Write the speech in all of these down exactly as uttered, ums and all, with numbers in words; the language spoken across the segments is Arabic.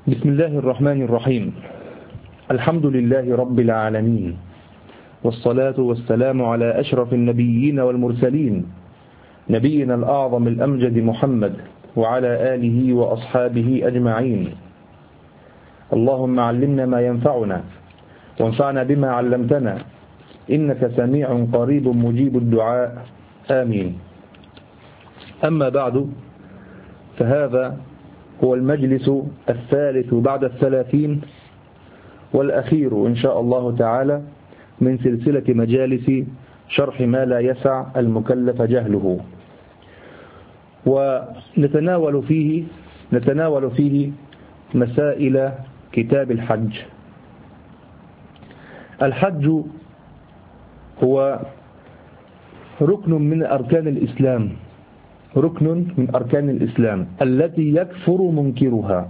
بسم الله الرحمن الرحيم. الحمد لله رب العالمين، والصلاة والسلام على أشرف النبيين والمرسلين، نبينا الأعظم الأمجد محمد وعلى آله وأصحابه أجمعين. اللهم علمنا ما ينفعنا وانفعنا بما علمتنا، إنك سميع قريب مجيب الدعاء، آمين. أما بعد، فهذا هو المجلس الثالث بعد الثلاثين والأخير إن شاء الله تعالى من سلسلة مجالس شرح ما لا يسع المكلف جهله، ونتناول فيه نتناول فيه مسائل كتاب الحج. الحج هو ركن من أركان الإسلام، ركن من أركان الإسلام التي يكفر منكرها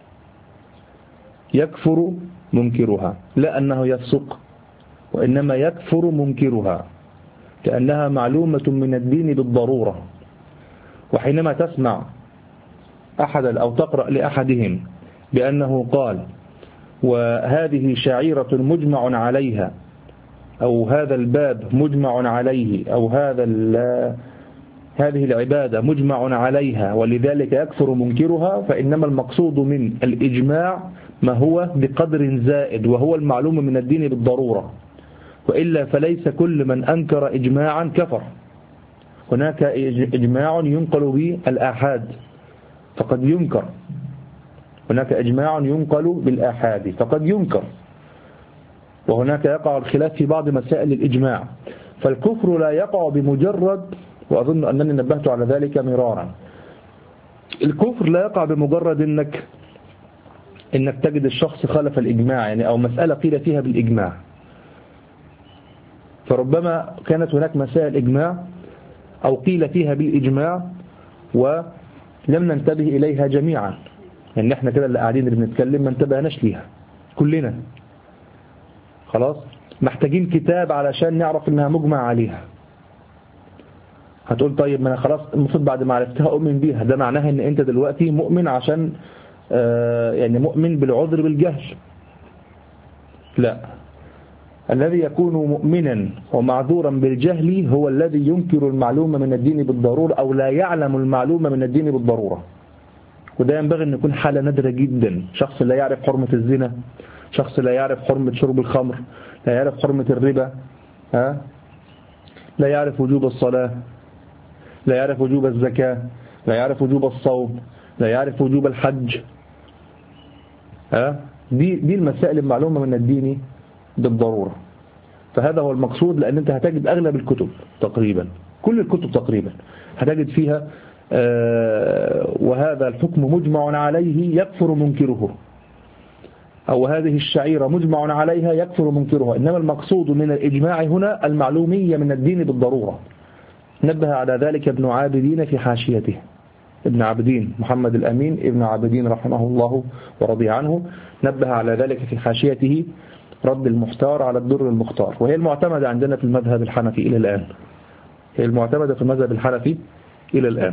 يكفر منكرها لا أنه يفسق، وإنما يكفر منكرها، لأنها معلومة من الدين بالضرورة. وحينما تسمع أحد أو تقرأ لأحدهم بأنه قال وهذه شعيرة مجمع عليها، أو هذا الباب مجمع عليه، أو هذا هذه العبادة مجمع عليها ولذلك يكفر منكرها، فإنما المقصود من الإجماع ما هو بقدر زائد، وهو المعلوم من الدين بالضرورة، وإلا فليس كل من أنكر إجماعا كفر. هناك إجماع ينقل به الآحاد فقد ينكر، هناك إجماع ينقل بالآحاد فقد ينكر، وهناك يقع الخلاف في بعض مسائل الإجماع. فالكفر لا يقع بمجرد، وأظن أنني نبهت على ذلك مرارا، الكفر لا يقع بمجرد إنك إنك تجد الشخص خالف الإجماع، يعني أو مسألة قيل فيها بالإجماع. فربما كانت هناك مسائل إجماع أو قيل فيها بالإجماع ولم ننتبه إليها جميعا، يعني احنا كده اللي قاعدين اللي بنتكلم ما انتبهناش ليها كلنا. خلاص محتاجين كتاب علشان نعرف إنها مجمع عليها. هتقول طيب ما أنا خلاص المفروض بعد ما عرفتها أؤمن بيها، ده معناها إن أنت دلوقتي مؤمن عشان آه يعني مؤمن بالعذر بالجهل. لا، الذي يكون مؤمنا ومعذورا بالجهل هو الذي ينكر المعلومة من الدين بالضرورة، أو لا يعلم المعلومة من الدين بالضرورة. وده ينبغي أن يكون حالة نادرة جدا. شخص لا يعرف حرمة الزنا، شخص لا يعرف حرمة شرب الخمر، لا يعرف حرمة الربا، ها؟ لا يعرف وجوب الصلاة، لا يعرف وجوب الزكاة، لا يعرف وجوب الصوم، لا يعرف وجوب الحج، ها؟ دي دي المسائل المعلومة من الدين بالضرورة. فهذا هو المقصود، لأن أنت هتجد أغلب الكتب تقريبا، كل الكتب تقريبا هتجد فيها آه وهذا الحكم مجمع عليه يكفر منكره، أو هذه الشعيرة مجمع عليها يكفر منكرها. إنما المقصود من الإجماع هنا المعلومية من الدين بالضرورة. نبه على ذلك ابن عابدين في حاشيته، ابن عابدين محمد الأمين ابن عابدين رحمه الله ورضي عنه، نبه على ذلك في حاشيته رد المحتار على الدر المختار، وهي المعتمدة عندنا في المذهب الحنفي إلى الآن، هي المعتمدة في المذهب الحنفي إلى الآن.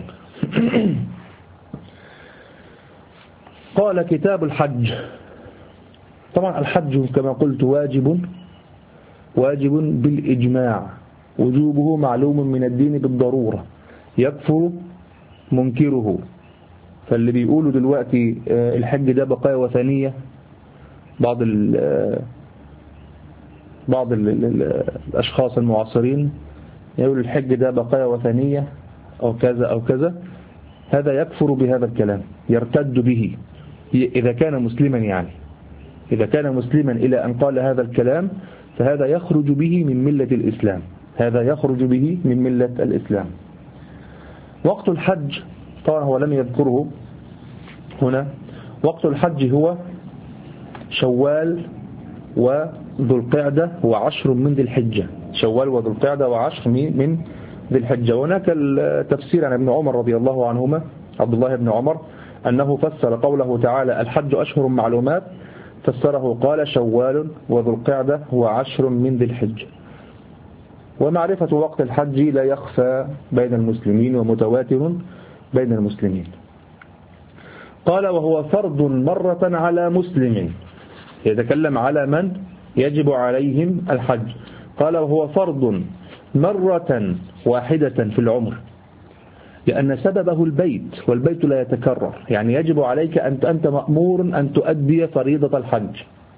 قال كتاب الحج. طبعا الحج كما قلت واجب واجب بالإجماع، وجوبه معلوم من الدين بالضرورة، يكفر منكره. فاللي بيقولوا دلوقتي الحج ده بقايا وثنية، بعض ال بعض ال الأشخاص المعاصرين يقول الحج ده بقايا وثنية أو كذا أو كذا، هذا يكفر بهذا الكلام، يرتد به إذا كان مسلما. يعني إذا كان مسلما إلى أن قال هذا الكلام فهذا يخرج به من ملة الإسلام، هذا يخرج به من ملة الإسلام. وقت الحج طبعا هو لم يذكره هنا. وقت الحج هو شوال وذو القعدة وعشر من ذي الحجة، شوال وذو القعدة وعشر من ذي الحجة. وهناك التفسير عن ابن عمر رضي الله عنهما، عبد الله بن عمر، أنه فسر قوله تعالى الحج أشهر معلومات، فسره قال شوال وذو القعدة وعشر من ذي الحجة. ومعرفة وقت الحج لا يخفى بين المسلمين ومتواتر بين المسلمين. قال وهو فرض مرة على مسلم، يتكلم على من يجب عليهم الحج. قال وهو فرض مرة واحدة في العمر، لأن سببه البيت، والبيت لا يتكرر، يعني يجب عليك أن أنت مأمور أن تؤدي فريضة الحج،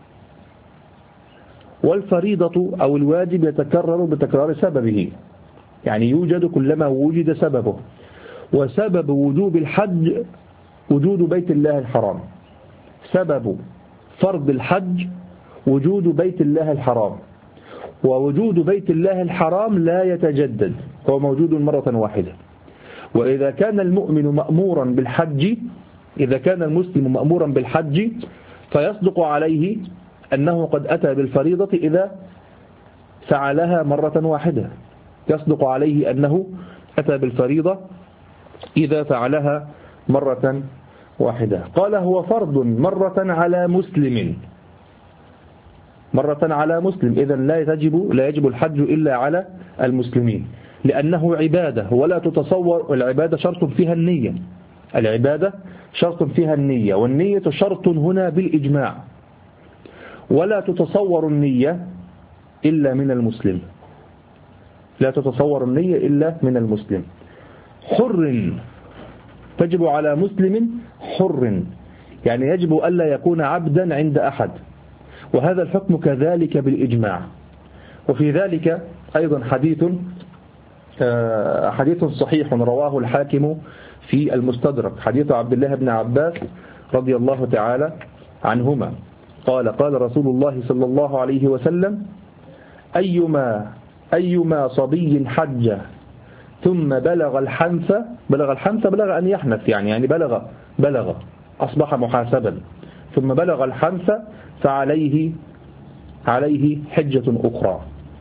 والفريضة أو الواجب يتكرر بتكرار سببه، يعني يوجد كلما وجد سببه، وسبب وجوب الحج وجود بيت الله الحرام، سبب فرض الحج وجود بيت الله الحرام، ووجود بيت الله الحرام لا يتجدد، هو موجود مرة واحدة. وإذا كان المؤمن مأمورا بالحج، إذا كان المسلم مأمورا بالحج فيصدق عليه أنه قد أتى بالفريضة إذا فعلها مرة واحدة، يصدق عليه أنه أتى بالفريضة إذا فعلها مرة واحدة. قال هو فرض مرة على مسلم، مرة على مسلم، إذن لا يجب لا يجب الحج إلا على المسلمين، لأنه عبادة ولا تتصور، والعبادة شرط فيها النية، العبادة شرط فيها النية، والنية شرط هنا بالإجماع، ولا تتصور النية إلا من المسلم، لا تتصور النية إلا من المسلم. حر، تجب على مسلم حر، يعني يجب ألا يكون عبدا عند أحد، وهذا الحكم كذلك بالإجماع. وفي ذلك أيضا حديث حديث صحيح رواه الحاكم في المستدرك، حديث عبد الله بن عباس رضي الله تعالى عنهما قال قال رسول الله صلى الله عليه وسلم أيما أيما صبي حج ثم بلغ الحنث، بلغ الحنث بلغ أن يحنث، يعني يعني بلغ بلغ أصبح محاسبا، ثم بلغ الحنث فعليه عليه حجة أخرى.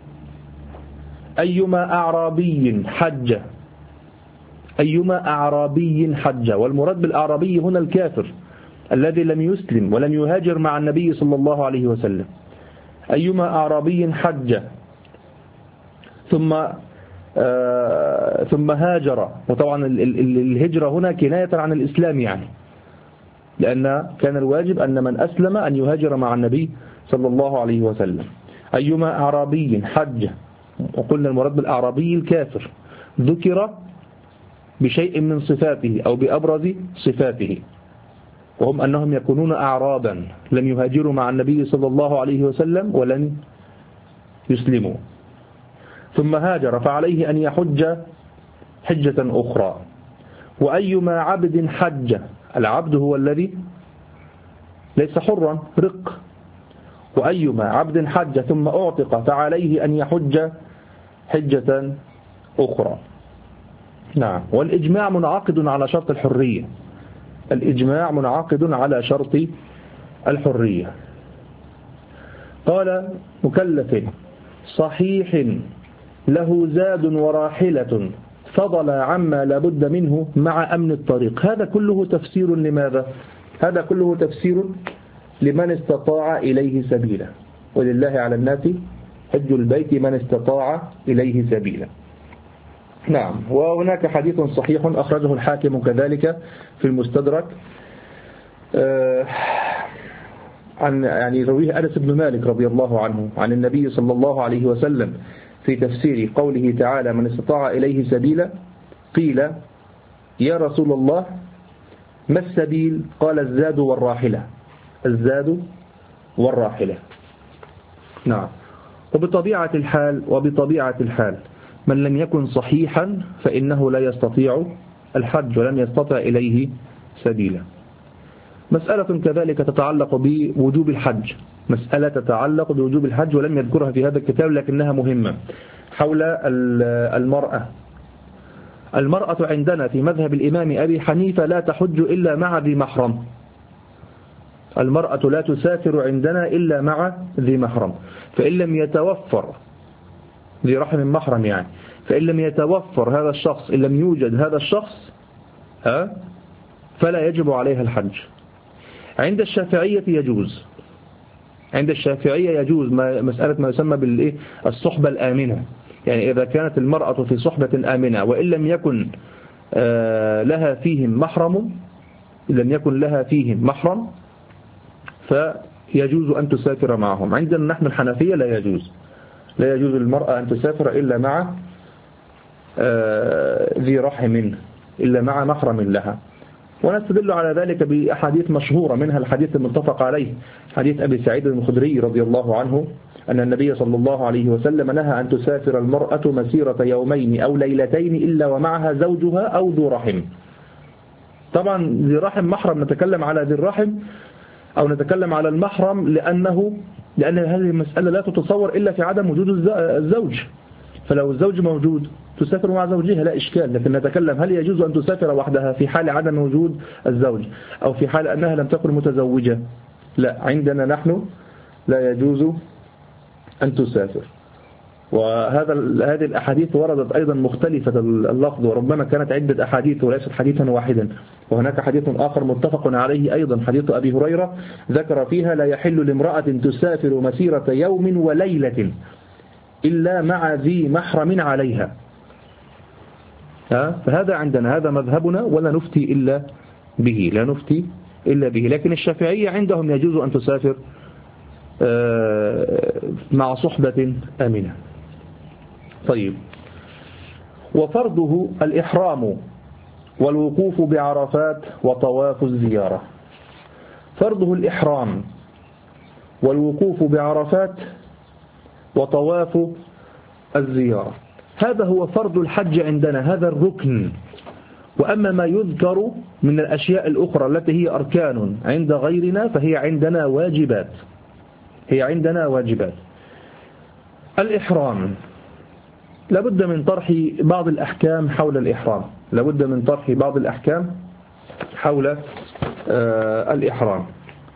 أيما أعرابي حج، أيما أعرابي حج، والمراد بالأعرابي هنا الكافر الذي لم يسلم ولم يهاجر مع النبي صلى الله عليه وسلم. أيما أعرابي حج ثم آه ثم هاجر، وطبعا الهجرة هنا كناية عن الإسلام، يعني لأن كان الواجب أن من أسلم أن يهاجر مع النبي صلى الله عليه وسلم. أيما أعرابي حج، وقلنا المراد بالأعرابي الكافر، ذكر بشيء من صفاته أو بأبرز صفاته، وهم أنهم يكونون أعرابا لم يهاجروا مع النبي صلى الله عليه وسلم ولن يسلموا، ثم هاجر فعليه أن يحج حجة أخرى. وأيما عبد حج، العبد هو الذي ليس حرا، رق، وأيما عبد حج ثم أعتق فعليه أن يحج حجة أخرى. نعم. والإجماع منعقد على شرط الحرية، الإجماع منعقد على شرط الحرية. قال مكلف صحيح له زاد وراحلة فضل عما لابد منه مع أمن الطريق. هذا كله تفسير لماذا؟ هذا كله تفسير لمن استطاع إليه سبيلا، ولله على الناس حج البيت من استطاع إليه سبيلا. نعم. وهناك حديث صحيح أخرجه الحاكم كذلك في المستدرك عن يعني رويه أنس بن مالك رضي الله عنه عن النبي صلى الله عليه وسلم في تفسير قوله تعالى من استطاع إليه سبيلا، قيل يا رسول الله ما السبيل؟ قال الزاد والراحلة، الزاد والراحلة. نعم. وبطبيعة الحال وبطبيعة الحال من لم يكن صحيحا فإنه لا يستطيع الحج ولم يستطع إليه سبيلا. مسألة كذلك تتعلق بوجوب الحج، مسألة تتعلق بوجوب الحج ولم يذكرها في هذا الكتاب لكنها مهمة، حول المرأة. المرأة عندنا في مذهب الإمام أبي حنيفة لا تحج إلا مع ذي محرم، المرأة لا تسافر عندنا إلا مع ذي محرم، فإن لم يتوفر ذي رحم محرم يعني، فإن لم يتوفر هذا الشخص، إن لم يوجد هذا الشخص ها فلا يجب عليها الحج. عند الشافعية يجوز، عند الشافعية يجوز ما مسألة ما يسمى بالإيه الصحبة الآمنة، يعني إذا كانت المرأة في صحبة آمنة وإن لم يكن لها فيهم محرم لم يكن لها فيهم محرم فيجوز أن تسافر معهم. عندنا نحن الحنفية لا يجوز لا يجوز للمرأة أن تسافر إلا مع ذي رحم، إلا مع محرم لها. ونستدل على ذلك بأحاديث مشهورة، منها الحديث المتفق عليه حديث أبي سعيد الخدري رضي الله عنه أن النبي صلى الله عليه وسلم نهى أن تسافر المرأة مسيرة يومين أو ليلتين إلا ومعها زوجها أو ذو رحم. طبعا ذي رحم محرم، نتكلم على ذي الرحم أو نتكلم على المحرم لأنه لأن هذه المسألة لا تتصور إلا في عدم وجود الزوج. فلو الزوج موجود تسافر مع زوجها لا إشكال، لكن نتكلم هل يجوز أن تسافر وحدها في حال عدم وجود الزوج أو في حال أنها لم تكن متزوجة؟ لا، عندنا نحن لا يجوز أن تسافر. وهذا هذه الأحاديث وردت أيضا مختلفة اللفظ، وربما كانت عدة أحاديث وليست حديثا واحدا. وهناك حديث آخر متفق عليه أيضا حديث أبي هريرة ذكر فيها لا يحل لامرأة تسافر مسيرة يوم وليلة إلا مع ذي محرم عليها. فهذا عندنا هذا مذهبنا ولا نفتي إلا به لا نفتي إلا به. لكن الشافعية عندهم يجوز أن تسافر مع صحبة آمنة. طيب، وفرضه الإحرام والوقوف بعرفات وطواف الزيارة. فرضه الإحرام والوقوف بعرفات وطواف الزيارة، هذا هو فرض الحج عندنا، هذا الركن. وأما ما يذكر من الأشياء الأخرى التي هي أركان عند غيرنا فهي عندنا واجبات هي عندنا واجبات. الإحرام لابد من طرح بعض الأحكام حول الإحرام لابد من طرح بعض الأحكام حول آه الإحرام.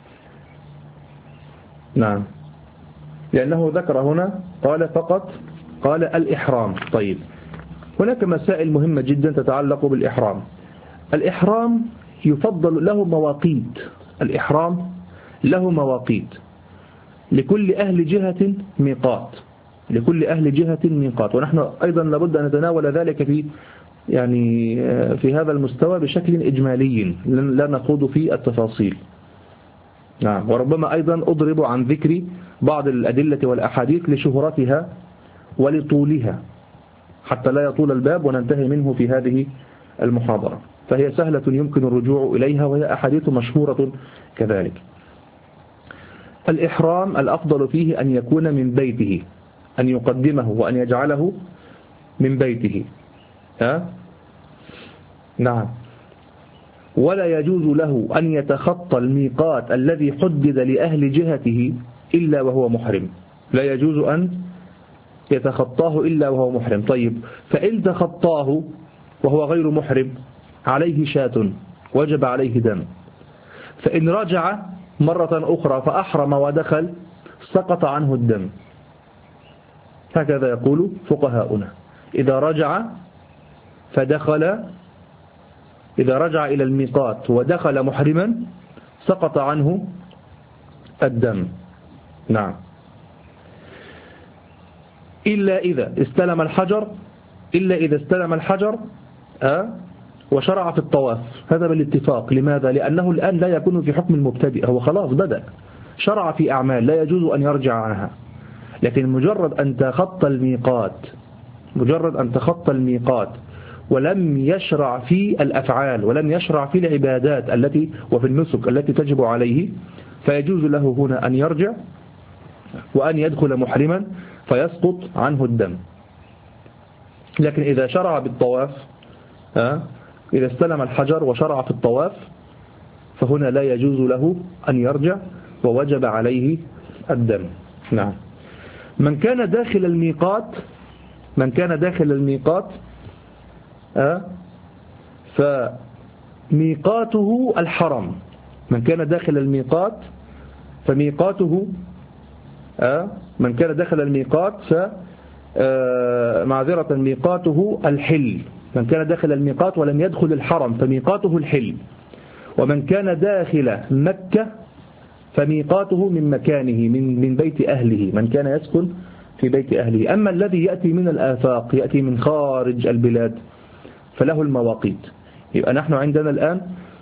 نعم، لأنه ذكر هنا قال فقط قال الإحرام. طيب، هناك مسائل مهمة جدا تتعلق بالإحرام. الإحرام يفضل له مواقيت الإحرام له مواقيت لكل أهل جهة ميقات لكل أهل جهة ميقات ونحن أيضا لابد أن نتناول ذلك في يعني في هذا المستوى بشكل إجمالي، لا نخوض في التفاصيل. نعم، وربما أيضا أضرب عن ذكر بعض الأدلة والأحاديث لشهرتها ولطولها حتى لا يطول الباب وننتهي منه في هذه المحاضرة، فهي سهلة يمكن الرجوع إليها وهي أحاديث مشهورة كذلك. الإحرام الأفضل فيه أن يكون من بيته، أن يقدمه وأن يجعله من بيته. ها؟ نعم، ولا يجوز له أن يتخطى الميقات الذي حدد لأهل جهته إلا وهو محرم، لا يجوز أن يتخطاه إلا وهو محرم. طيب، فإن تخطاه وهو غير محرم عليه شاة وجب عليه دم. فإن رجع مرة أخرى فأحرم ودخل سقط عنه الدم. هكذا يقول فقهاؤنا، إذا رجع فدخل إذا رجع إلى الميقات ودخل محرما سقط عنه الدم. نعم، إلا إذا استلم الحجر إلا إذا استلم الحجر أه وشرع في الطواف، هذا بالاتفاق. لماذا؟ لأنه الآن لا يكون في حكم المبتدئ، هو خلاص بدأ شرع في أعمال لا يجوز أن يرجع عنها. لكن مجرد أن تخطى الميقات مجرد أن تخطى الميقات ولم يشرع في الأفعال ولم يشرع في العبادات التي وفي النسك التي تجب عليه، فيجوز له هنا أن يرجع وأن يدخل محرما فيسقط عنه الدم. لكن إذا شرع بالطواف ها إذا استلم الحجر وشرع في الطواف فهنا لا يجوز له أن يرجع ووجب عليه الدم. نعم، من كان داخل الميقات من كان داخل الميقات ها فميقاته الحرم من كان داخل الميقات فميقاته ها من كان داخل الميقات ف معذرة ميقاته الحل. من كان داخل الميقات ولم يدخل الحرم فميقاته الحل. ومن كان داخل مكة فميقاته من مكانه من من بيت أهله، من كان يسكن في بيت أهله. أما الذي يأتي من الآفاق يأتي من خارج البلاد فله المواقيت. يبقى نحن عندنا الآن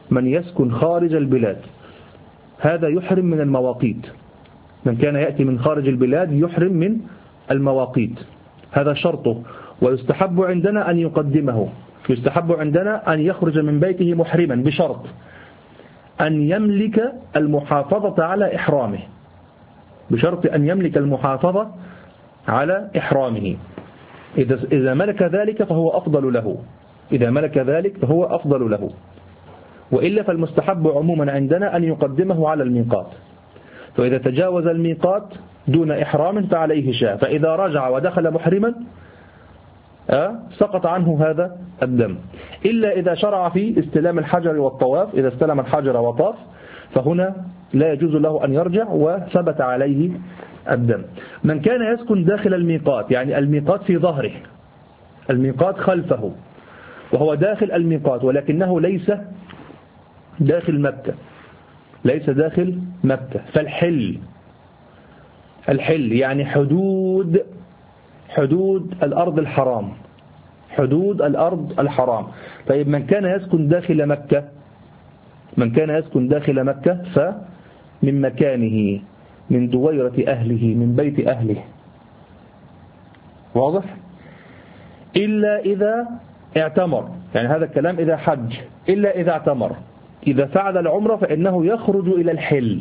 من يسكن خارج البلاد، هذا يحرم من المواقيت. من كان يأتي من خارج البلاد يحرم من المواقيت، هذا شرطه. ويستحب عندنا أن يقدمه، يستحب عندنا أن يخرج من بيته محرما بشرط أن يملك المحافظة على إحرامه، بشرط أن يملك المحافظة على إحرامه. إذا إذا ملك ذلك فهو أفضل له، إذا ملك ذلك فهو أفضل له، وإلا فالمستحب عموما عندنا أن يقدمه على الميقات. فإذا تجاوز الميقات دون إحرام فعليه شاء، فإذا رجع ودخل محرما أه سقط عنه هذا الدم، إلا إذا شرع في استلام الحجر والطواف. إذا استلم الحجر وطاف فهنا لا يجوز له أن يرجع وثبت عليه الدم. من كان يسكن داخل الميقات، يعني الميقات في ظهره، الميقات خلفه، وهو داخل الميقات ولكنه ليس داخل مكة، ليس داخل مكة، فالحل، الحل يعني حدود حدود الأرض الحرام، حدود الأرض الحرام. طيب من كان يسكن داخل مكة، من كان يسكن داخل مكة فمن مكانه، من دويرة أهله، من بيت أهله، واضح؟ إلا إذا اعتمر، يعني هذا الكلام إذا حج، إلا إذا اعتمر. إذا فعل العمرة فإنه يخرج إلى الحل،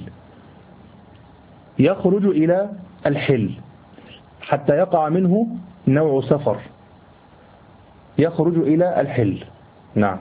يخرج إلى الحل حتى يقع منه نوع سفر، يخرج إلى الحل. نعم.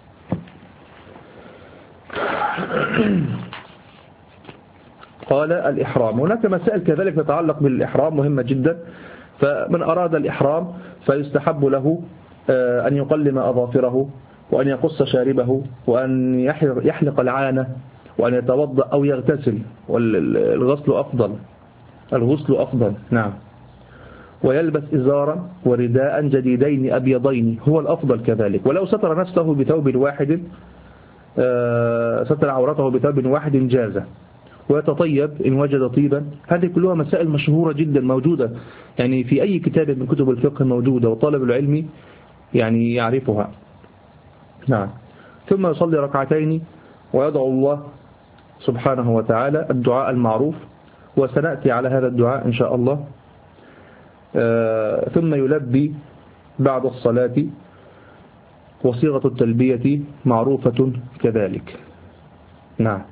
قال الإحرام، هناك مسائل كذلك تتعلق بالإحرام مهمة جدا. فمن أراد الإحرام فيستحب له أن يقلم أظافره، وأن يقص شاربه، وأن يحلق العانة، وأن يتوضأ أو يغتسل، والغسل أفضل، الغسل أفضل. نعم. ويلبس إزارا ورداء جديدين أبيضين، هو الأفضل كذلك. ولو ستر نفسه بثوب واحد، ستر عورته بثوب واحد جازة. ويتطيب إن وجد طيبا. هذه كلها مسائل مشهورة جدا موجودة يعني في أي كتاب من كتب الفقه موجودة، وطالب العلم يعني يعرفها. نعم. ثم يصلي ركعتين ويدعو الله سبحانه وتعالى الدعاء المعروف، وسنأتي على هذا الدعاء إن شاء الله. آه ثم يلبي بعد الصلاة، وصيغة التلبية معروفة كذلك. نعم.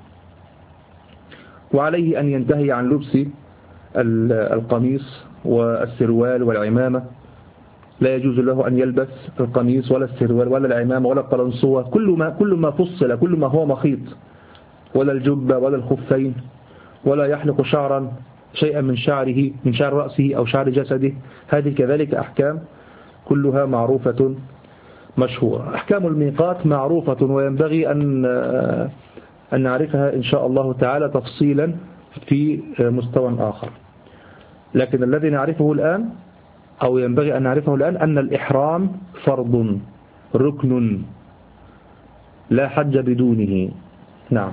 وعليه أن ينتهي عن لبس القميص والسروال والعمامة، لا يجوز له أن يلبس القميص ولا السروال ولا العمامة ولا القلنسوة، كل ما كل ما فصل، كل ما هو مخيط، ولا الجبة ولا الخفين، ولا يحلق شعرا شيئا من شعره، من شعر رأسه أو شعر جسده. هذه كذلك أحكام كلها معروفة مشهورة. أحكام الميقات معروفة، وينبغي أن أن نعرفها إن شاء الله تعالى تفصيلا في مستوى آخر. لكن الذي نعرفه الآن أو ينبغي أن نعرفه الآن أن الإحرام فرض ركن لا حج بدونه. نعم.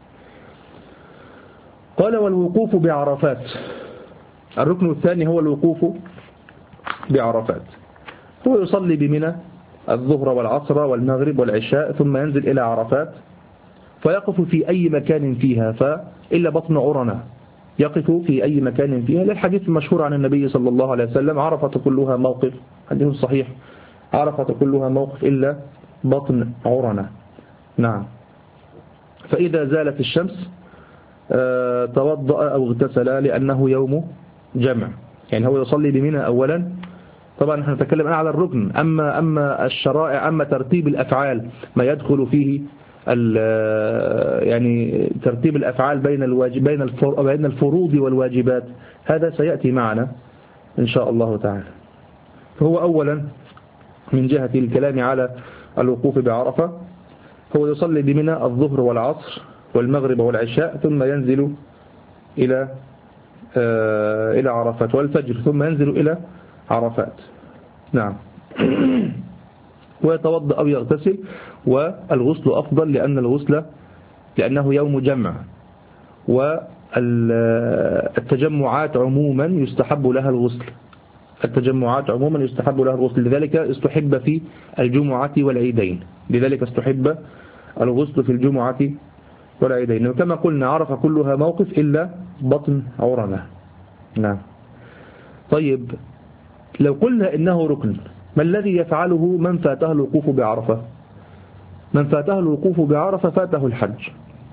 قال والوقوف بعرفات، الركن الثاني هو الوقوف بعرفات. هو يصلي بمنى الظهر والعصر والمغرب والعشاء، ثم ينزل إلى عرفات فيقف في أي مكان فيها، فإلا بطن عرنة، يقف في أي مكان فيها، للحديث المشهور عن النبي صلى الله عليه وسلم: عرفة كلها موقف، حديث صحيح، عرفة كلها موقف إلا بطن عرنة. نعم. فإذا زالت الشمس توضأ أو اغتسل، لأنه يوم جمع. يعني هو يصلي بمنى أولا، طبعا نحن نتكلم على الركن. أما أما الشرائع، أما ترتيب الأفعال، ما يدخل فيه يعني ترتيب الأفعال بين الواجب بين بين الفروض والواجبات، هذا سيأتي معنا إن شاء الله تعالى. فهو أولا من جهة الكلام على الوقوف بعرفة، هو يصلي بمنى الظهر والعصر والمغرب والعشاء، ثم ينزل إلى إلى عرفات، والفجر، ثم ينزل إلى عرفات. نعم. ويتوضأ أو يغتسل، والغسل أفضل، لأن الغسل لأنه يوم جمع، والتجمعات عموما يستحب لها الغسل، التجمعات عموما يستحب لها الغسل، لذلك استحب في الجمعة والعيدين، لذلك استحب الغسل في الجمعة والعيدين. وكما قلنا عرفة كلها موقف إلا بطن عرنة. نعم. طيب لو قلنا إنه ركن، ما الذي يفعله من فاته الوقوف بعرفة؟ من فاته الوقوف بعرفة فاته الحج.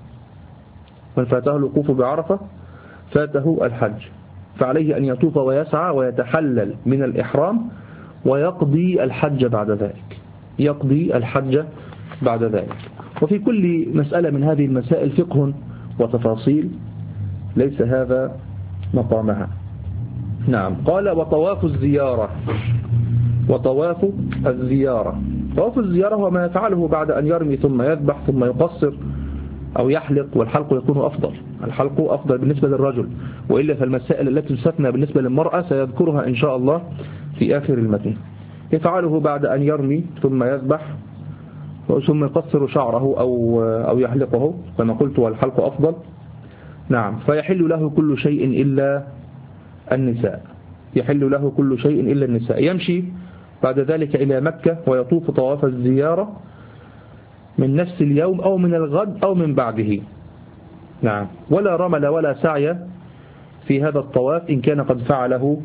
من فاته الوقوف بعرفة فاته الحج، فعليه أن يطوف ويسعى ويتحلل من الإحرام ويقضي الحج بعد ذلك. يقضي الحج بعد ذلك. وفي كل مسألة من هذه المسائل فقه وتفاصيل، ليس هذا مقامها. نعم. قال وطواف الزيارة. وطواف الزيارة، طواف الزيارة هو ما يفعله بعد أن يرمي ثم يذبح ثم يقصر أو يحلق، والحلق يكون أفضل. الحلق أفضل بالنسبة للرجل، وإلا فالمسائل التي تستثنى بالنسبة للمرأة سيذكرها إن شاء الله في آخر المتن. يفعله بعد أن يرمي ثم يذبح ثم يقصر شعره أو أو يحلقه كما قلت، والحلق أفضل. نعم. فيحل له كل شيء إلا النساء. يحل له كل شيء إلا النساء. يمشي بعد ذلك إلى مكة ويطوف طواف الزيارة من نفس اليوم أو من الغد أو من بعده. نعم. ولا رمل ولا سعي في هذا الطواف إن كان قد فعله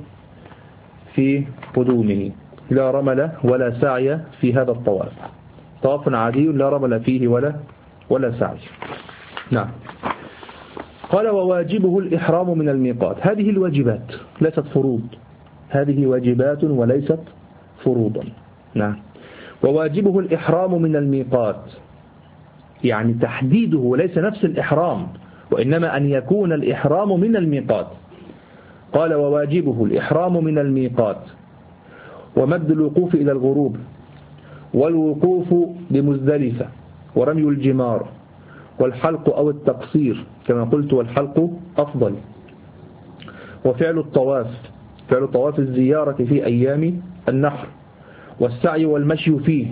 في قدومه. لا رمل ولا سعي في هذا الطواف. طواف عادي لا رمل فيه ولا ولا سعي. نعم. قال وواجبه الإحرام من الميقات. هذه الواجبات ليست فروض، هذه واجبات وليست فروضا. نعم. وواجبه الإحرام من الميقات، يعني تحديده وليس نفس الإحرام، وإنما أن يكون الإحرام من الميقات. قال وواجبه الإحرام من الميقات ومد الوقوف إلى الغروب والوقوف بمزدلفة ورمي الجمار والحلق أو التقصير كما قلت، والحلق أفضل. وفعل الطواف، فعل طواف الزيارة في أيام النحر، والسعي والمشي فيه،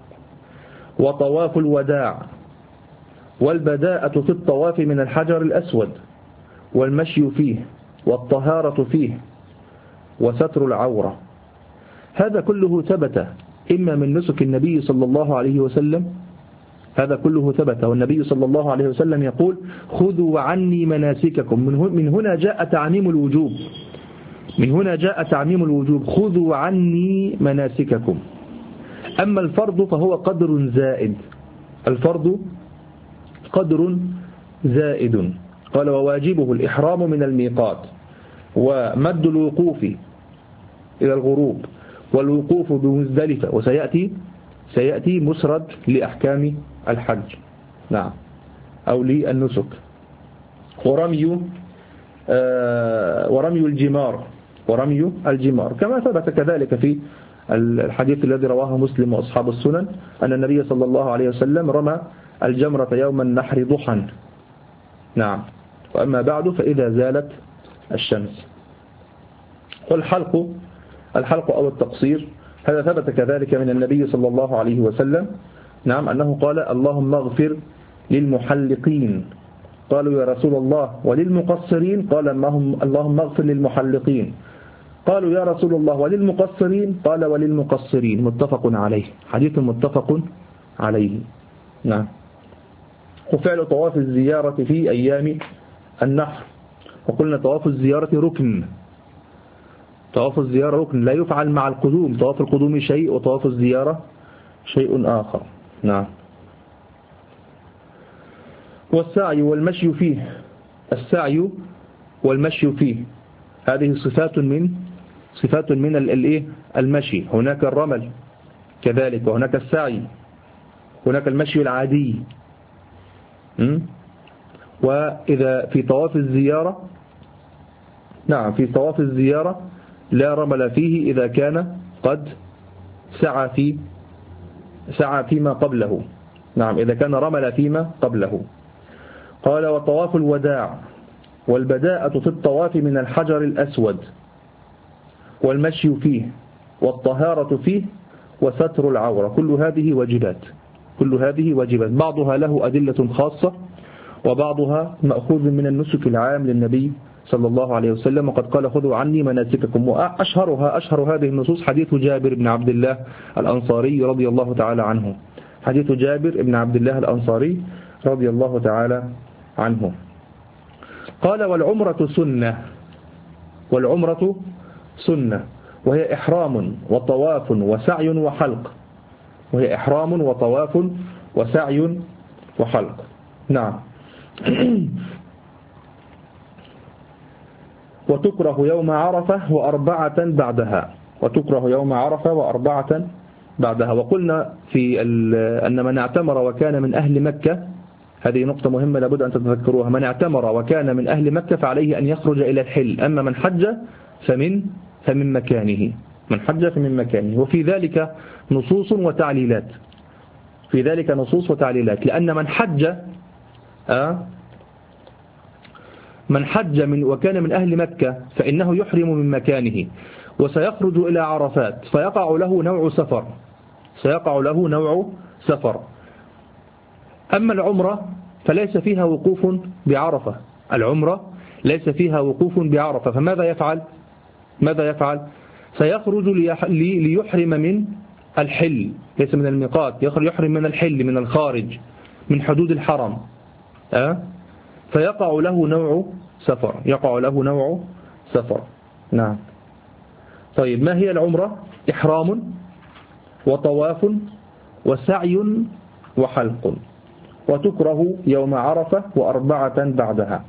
وطواف الوداع، والبداءة في الطواف من الحجر الأسود، والمشي فيه، والطهارة فيه، وستر العورة. هذا كله ثبت إما من نسك النبي صلى الله عليه وسلم، هذا كله ثبت، والنبي صلى الله عليه وسلم يقول خذوا عني مناسككم. من هنا جاء تعميم الوجوب، من هنا جاء تعميم الوجوب، خذوا عني مناسككم. أما الفرض فهو قدر زائد، الفرض قدر زائد. قال وواجبه الإحرام من الميقات ومد الوقوف إلى الغروب والوقوف بمزدلفة، وسيأتي سيأتي مسرد لأحكام الحج. نعم. أو للنسك. ورمي آه ورمي الجمار، ورمي الجمار كما ثبت كذلك في الحديث الذي رواه مسلم وأصحاب السنن أن النبي صلى الله عليه وسلم رمى الجمرة يوم النحر ضحى. نعم. وأما بعد فإذا زالت الشمس. والحلق، الحلق أو التقصير، هذا ثبت كذلك من النبي صلى الله عليه وسلم. نعم. أنه قال اللهم اغفر للمحلقين. قالوا يا رسول الله وللمقصرين؟ قال اللهم اغفر للمحلقين. قالوا يا رسول الله وللمقصرين؟ قال وللمقصرين. متفق عليه، حديث متفق عليه. نعم. وفعل طواف الزيارة في أيام النحر، وقلنا طواف الزيارة ركن، طواف الزيارة ركن لا يفعل مع القدوم، طواف القدوم شيء وطواف الزيارة شيء آخر. نعم. والسعي والمشي فيه، السعي والمشي فيه هذه صفات من صفات من الايه المشي. هناك الرمل كذلك، وهناك السعي، هناك المشي العادي. وإذا في طواف الزيارة، نعم، في طواف الزيارة لا رمل فيه إذا كان قد سعى في سعى فيما قبله. نعم. إذا كان رمل فيما قبله. قال وطواف الوداع والبداءة في الطواف من الحجر الأسود والمشي فيه والطهارة فيه وستر العورة. كل هذه واجبات، كل هذه واجبات، بعضها له أدلة خاصة وبعضها مأخوذ من النسك العام للنبي صلى الله عليه وسلم، وقد قال خذوا عني مناسككم. وأشهرها أشهر هذه النصوص حديث جابر بن عبد الله الأنصاري رضي الله تعالى عنه، حديث جابر بن عبد الله الأنصاري رضي الله تعالى عنه. قال والعمرة سنة، والعمرة سنة وهي إحرام وطواف وسعي وحلق، وهي إحرام وطواف وسعي وحلق. نعم. وتكره يوم عرفة وأربعة بعدها، وتكره يوم عرفة وأربعة بعدها. وقلنا في أن من اعتمر وكان من أهل مكة، هذه نقطة مهمة لابد أن تتذكروها، من اعتمر وكان من أهل مكة فعليه أن يخرج إلى الحل، أما من حج فمن فمن مكانه، من حج فمن مكانه. وفي ذلك نصوص وتعليلات، في ذلك نصوص وتعليلات، لأن من حج آه من حج من وكان من أهل مكة فإنه يحرم من مكانه وسيخرج إلى عرفات فيقع له نوع سفر، سيقع له نوع سفر. أما العمرة فليس فيها وقوف بعرفة، العمرة ليس فيها وقوف بعرفة، فماذا يفعل؟ ماذا يفعل؟ سيخرج ليحرم من الحل، ليس من الميقات، يحرم من الحل، من الخارج، من حدود الحرم، أه؟ فيقع له نوع سفر، يقع له نوع سفر. نعم. طيب ما هي العمرة؟ إحرام وطواف وسعي وحلق، وتكره يوم عرفة وأربعة بعدها.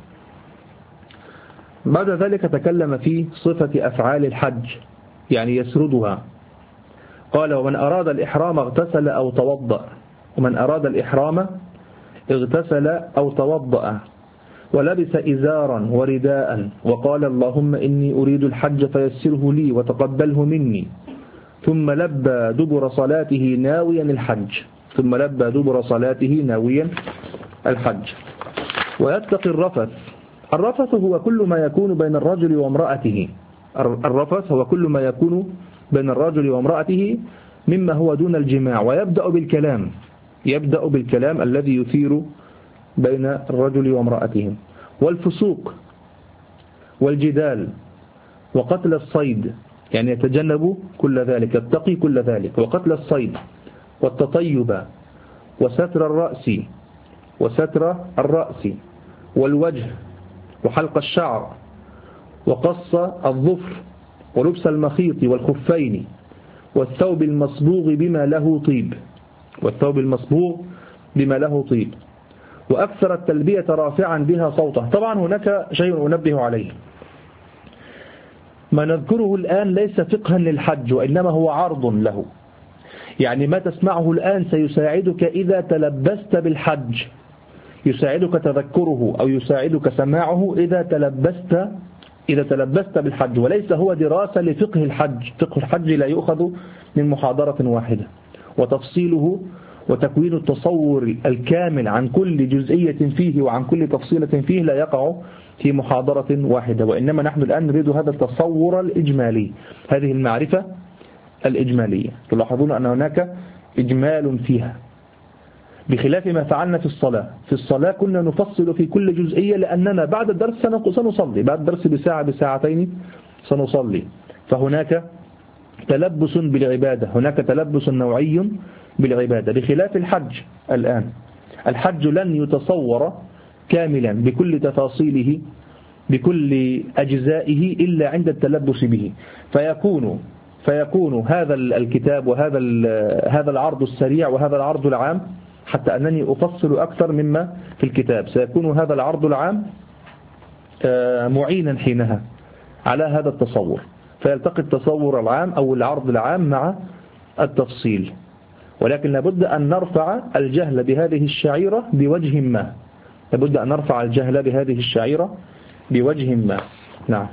بعد ذلك تكلم في صفة أفعال الحج، يعني يسردها. قال ومن أراد الإحرام اغتسل أو توضأ، ومن أراد الإحرام اغتسل أو توضأ ولبس إزارا ورداء وقال اللهم إني أريد الحج فيسره لي وتقبله مني، ثم لبى دبر صلاته ناويا الحج، ثم لبى دبر صلاته ناويا الحج. ويتقي الرفث، الرفث هو كل ما يكون بين الرجل وامرأته، الرفث هو كل ما يكون بين الرجل وامرأته مما هو دون الجماع، ويبدأ بالكلام، يبدأ بالكلام الذي يثير بين الرجل وامرأتهم. والفسوق والجدال وقتل الصيد، يعني يتجنب كل ذلك، يتقي كل ذلك، وقتل الصيد والتطيب وستر الرأس وستر الرأس والوجه وحلق الشعر وقص الظفر ولبس المخيط والخفين والثوب المصبوغ بما له طيب، والثوب المصبوغ بما له طيب، وأكثر التلبية رافعا بها صوته. طبعا هناك شيء أنبه عليه، ما نذكره الآن ليس فقها للحج وإنما هو عرض له، يعني ما تسمعه الآن سيساعدك إذا تلبست بالحج، يساعدك تذكره أو يساعدك سماعه إذا تلبست إذا تلبست بالحج، وليس هو دراسة لفقه الحج. فقه الحج لا يؤخذ من محاضرة واحدة، وتفصيله وتكوين التصور الكامل عن كل جزئية فيه وعن كل تفصيلة فيه لا يقع في محاضرة واحدة، وإنما نحن الآن نريد هذا التصور الإجمالي، هذه المعرفة الإجمالية. تلاحظون أن هناك إجمال فيها، بخلاف ما فعلنا في الصلاة. في الصلاة كنا نفصل في كل جزئية لأننا بعد الدرس سنصلي، بعد الدرس بساعة بساعتين سنصلي، فهناك تلبس بالعبادة، هناك تلبس نوعي بالعبادة، بخلاف الحج. الآن الحج لن يتصور كاملا بكل تفاصيله بكل أجزائه إلا عند التلبس به، فيكون فيكون هذا الكتاب وهذا هذا العرض السريع وهذا العرض العام، حتى أنني أفصل أكثر مما في الكتاب، سيكون هذا العرض العام معينا حينها على هذا التصور، فيلتقي التصور العام أو العرض العام مع التفصيل. ولكن لابد أن نرفع الجهل بهذه الشعيرة بوجه ما، لابد أن نرفع الجهل بهذه الشعيرة بوجه ما. نعم.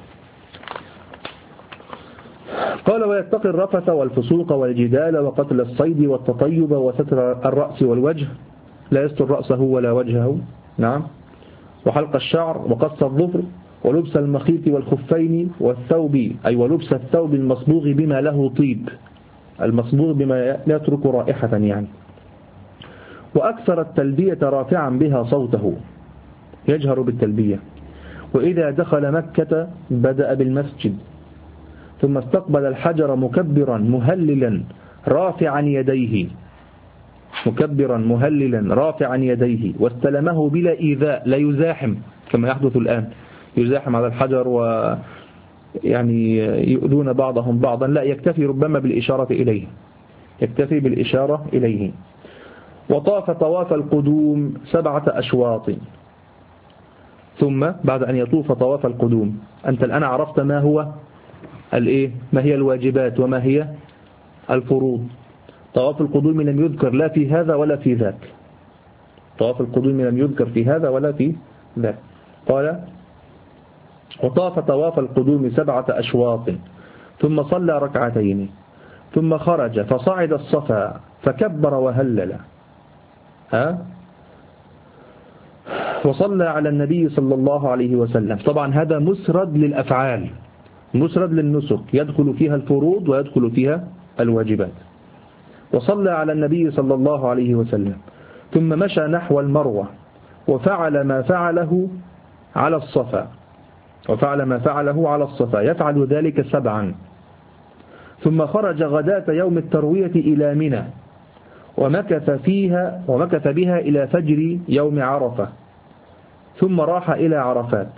قال ويتقي الرفث والفسوق والجدال وقتل الصيد والتطيب وستر الرأس والوجه، لا يستر رأسه ولا وجهه. نعم. وحلق الشعر وقص الظفر ولبس المخيط والخفين والثوب، أي ولبس الثوب المصبوغ بما له طيب، المصبوغ بما لا يترك رائحة يعني. وأكثر التلبية رافعا بها صوته، يجهر بالتلبية. وإذا دخل مكة بدأ بالمسجد ثم استقبل الحجر مكبرا مهللا رافعا يديه، مكبرا مهللا رافعا يديه واستلمه بلا إيذاء، لا يزاحم كما يحدث الآن، يزاحم على الحجر ويعني يؤذون بعضهم بعضا، لا، يكتفي ربما بالإشارة إليه، يكتفي بالإشارة إليه. وطاف طواف القدوم سبعة أشواط. ثم بعد أن يطوف طواف القدوم، أنت الآن عرفت ما هو الإيه؟ ما هي الواجبات وما هي الفروض. طواف القدوم لم يذكر لا في هذا ولا في ذاك، طواف القدوم لم يذكر في هذا ولا في ذاك. قال وطاف طواف القدوم سبعة أشواط ثم صلى ركعتين ثم خرج فصعد الصفا فكبر وهلل، ها وصلى على النبي صلى الله عليه وسلم. طبعا هذا مسرد للأفعال، مسرد للنسك، يدخل فيها الفروض ويدخل فيها الواجبات. وصلى على النبي صلى الله عليه وسلم ثم مشى نحو المروة وفعل ما فعله على الصفا، وفعل ما فعله على الصفا يفعل ذلك سبعا. ثم خرج غداة يوم التروية إلى منى ومكث فيها ومكث بها إلى فجر يوم عرفة، ثم راح إلى عرفات،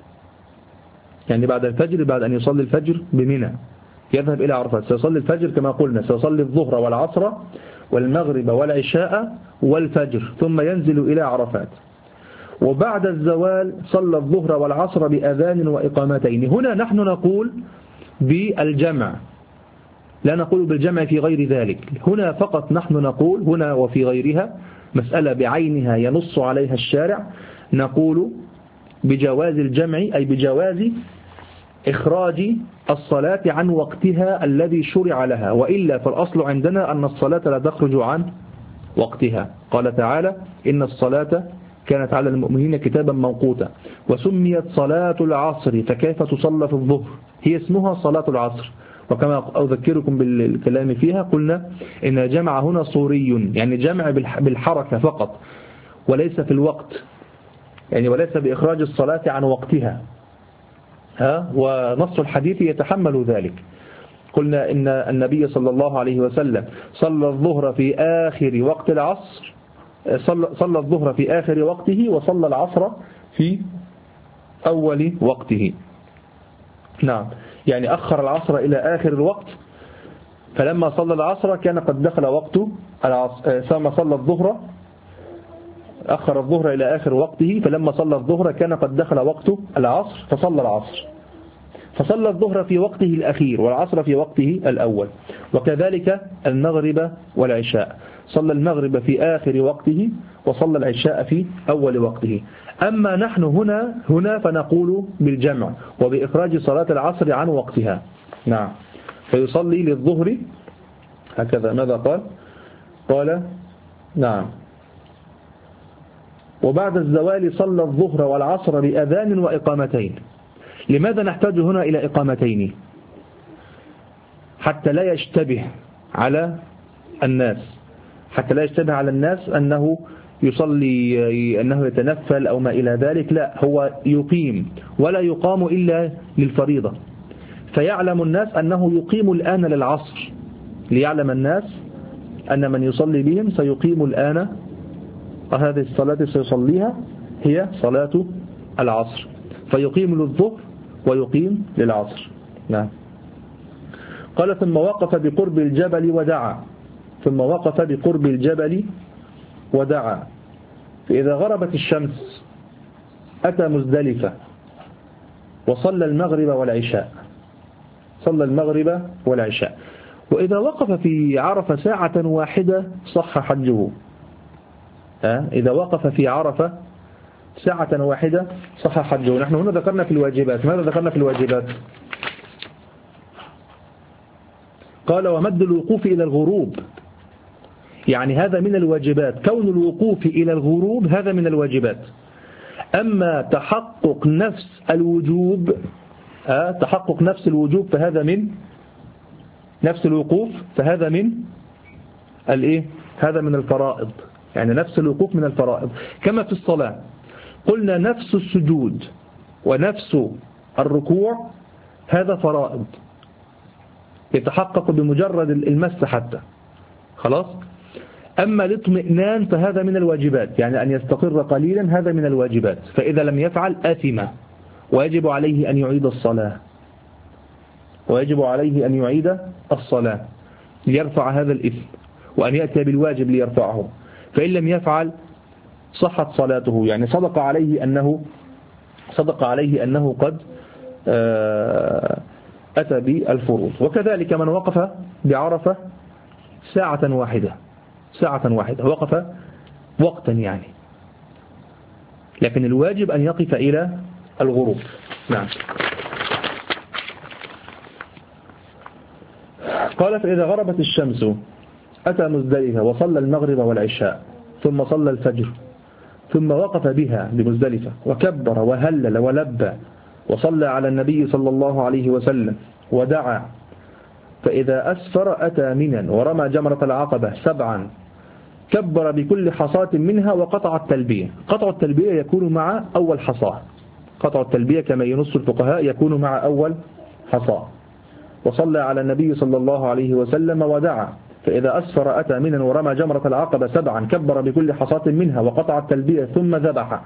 يعني بعد الفجر، بعد أن يصلي الفجر بمنى يذهب إلى عرفات، سيصلي الفجر كما قلنا، سيصلي الظهر والعصر والمغرب والعشاء والفجر، ثم ينزل إلى عرفات. وبعد الزوال صلى الظهر والعصر بأذان وإقامتين. هنا نحن نقول بالجمع، لا نقول بالجمع في غير ذلك، هنا فقط نحن نقول، هنا وفي غيرها مسألة بعينها ينص عليها الشارع، نقول بجواز الجمع، أي بجواز إخراج الصلاة عن وقتها الذي شرع لها، وإلا فالأصل عندنا أن الصلاة لا تخرج عن وقتها. قال تعالى إن الصلاة كانت على المؤمنين كتابا موقوتا. وسميت صلاة العصر فكيف تصلى في الظهر؟ هي اسمها صلاة العصر، وكما أذكركم بالكلام فيها قلنا إن الجمع هنا صوري، يعني جمع بالحركة فقط وليس في الوقت، يعني وليس بإخراج الصلاة عن وقتها، ها ونص الحديث يتحمل ذلك. قلنا إن النبي صلى الله عليه وسلم صلى الظهر في آخر وقت العصر، صلى, صلى الظهر في آخر وقته وصلى العصر في أول وقته. نعم، يعني أخر العصر إلى آخر الوقت، فلما صلى العصر كان قد دخل وقت العصر، ثم صلى الظهر، أخر الظهر إلى آخر وقته، فلما صلى الظهر كان قد دخل وقت العصر فصلى العصر، فصلى الظهر في وقته الأخير والعصر في وقته الأول. وكذلك المغرب والعشاء، صلى المغرب في آخر وقته وصلى العشاء في أول وقته. أما نحن هنا هنا فنقول بالجمع وبإخراج صلاة العصر عن وقتها. نعم، فيصلي للظهر هكذا. ماذا قال؟ قال نعم وبعد الزوال صلى الظهر والعصر بأذان وإقامتين. لماذا نحتاج هنا إلى إقامتين؟ حتى لا يشتبه على الناس، حتى لا يشتبه على الناس أنه يصلي، أنه يتنفل أو ما إلى ذلك، لا، هو يقيم ولا يقام إلا للفريضة، فيعلم الناس أنه يقيم الآن للعصر، ليعلم الناس أن من يصلي بهم سيقيم الآن، هذه الصلاة سيصليها هي صلاة العصر، فيقيم للظهر ويقيم للعصر. نعم. قال ثم وقف بقرب الجبل ودعا، ثم وقف بقرب الجبل ودعا، فإذا غربت الشمس أتى مزدلفة وصلى المغرب والعشاء، صلى المغرب والعشاء. وإذا وقف في عرفة ساعة واحدة صح حجه، إذا وقف في عرفة ساعة واحدة صح حجه. نحن هنا ذكرنا في الواجبات، ماذا ذكرنا في الواجبات؟ قال ومد الوقوف إلى الغروب، يعني هذا من الواجبات، كون الوقوف إلى الغروب هذا من الواجبات. أما تحقق نفس الوجوب، أه تحقق نفس الوجوب فهذا من نفس الوقوف، فهذا من الإيه؟ هذا من الفرائض، يعني نفس الوقوف من الفرائض. كما في الصلاة قلنا نفس السجود ونفس الركوع هذا فرائض يتحقق بمجرد المس حتى، خلاص. أما الاطمئنان فهذا من الواجبات، يعني أن يستقر قليلا هذا من الواجبات، فإذا لم يفعل آثم ويجب عليه أن يعيد الصلاة ويجب عليه أن يعيد الصلاة ليرفع هذا الإثم، وأن يأتي بالواجب ليرفعه. فإن لم يفعل صحت صلاته، يعني صدق عليه أنه صدق عليه أنه قد أتى بالفروض. وكذلك من وقف بعرفة ساعة واحدة ساعة واحدة وقف وقتا يعني، لكن الواجب أن يقف إلى الغروب. نعم. قال فإذا غربت الشمس أتى مزدلفة وصلى المغرب والعشاء ثم صلى الفجر ثم وقف بها بمزدلفة وكبر وهلل ولبى وصلى على النبي صلى الله عليه وسلم ودعا، فإذا أسفر أتى منا ورمى جمرة العقبة سبعا كبر بكل حصاة منها وقطع التلبية. قطع التلبية يكون مع أول حصاة، قطع التلبية كما ينص الفقهاء يكون مع أول حصاة. وصلى على النبي صلى الله عليه وسلم ودعا، فإذا أسفر أتى منا ورمى جمرة العقبة سبعا كبر بكل حصاة منها وقطع التلبية ثم ذبح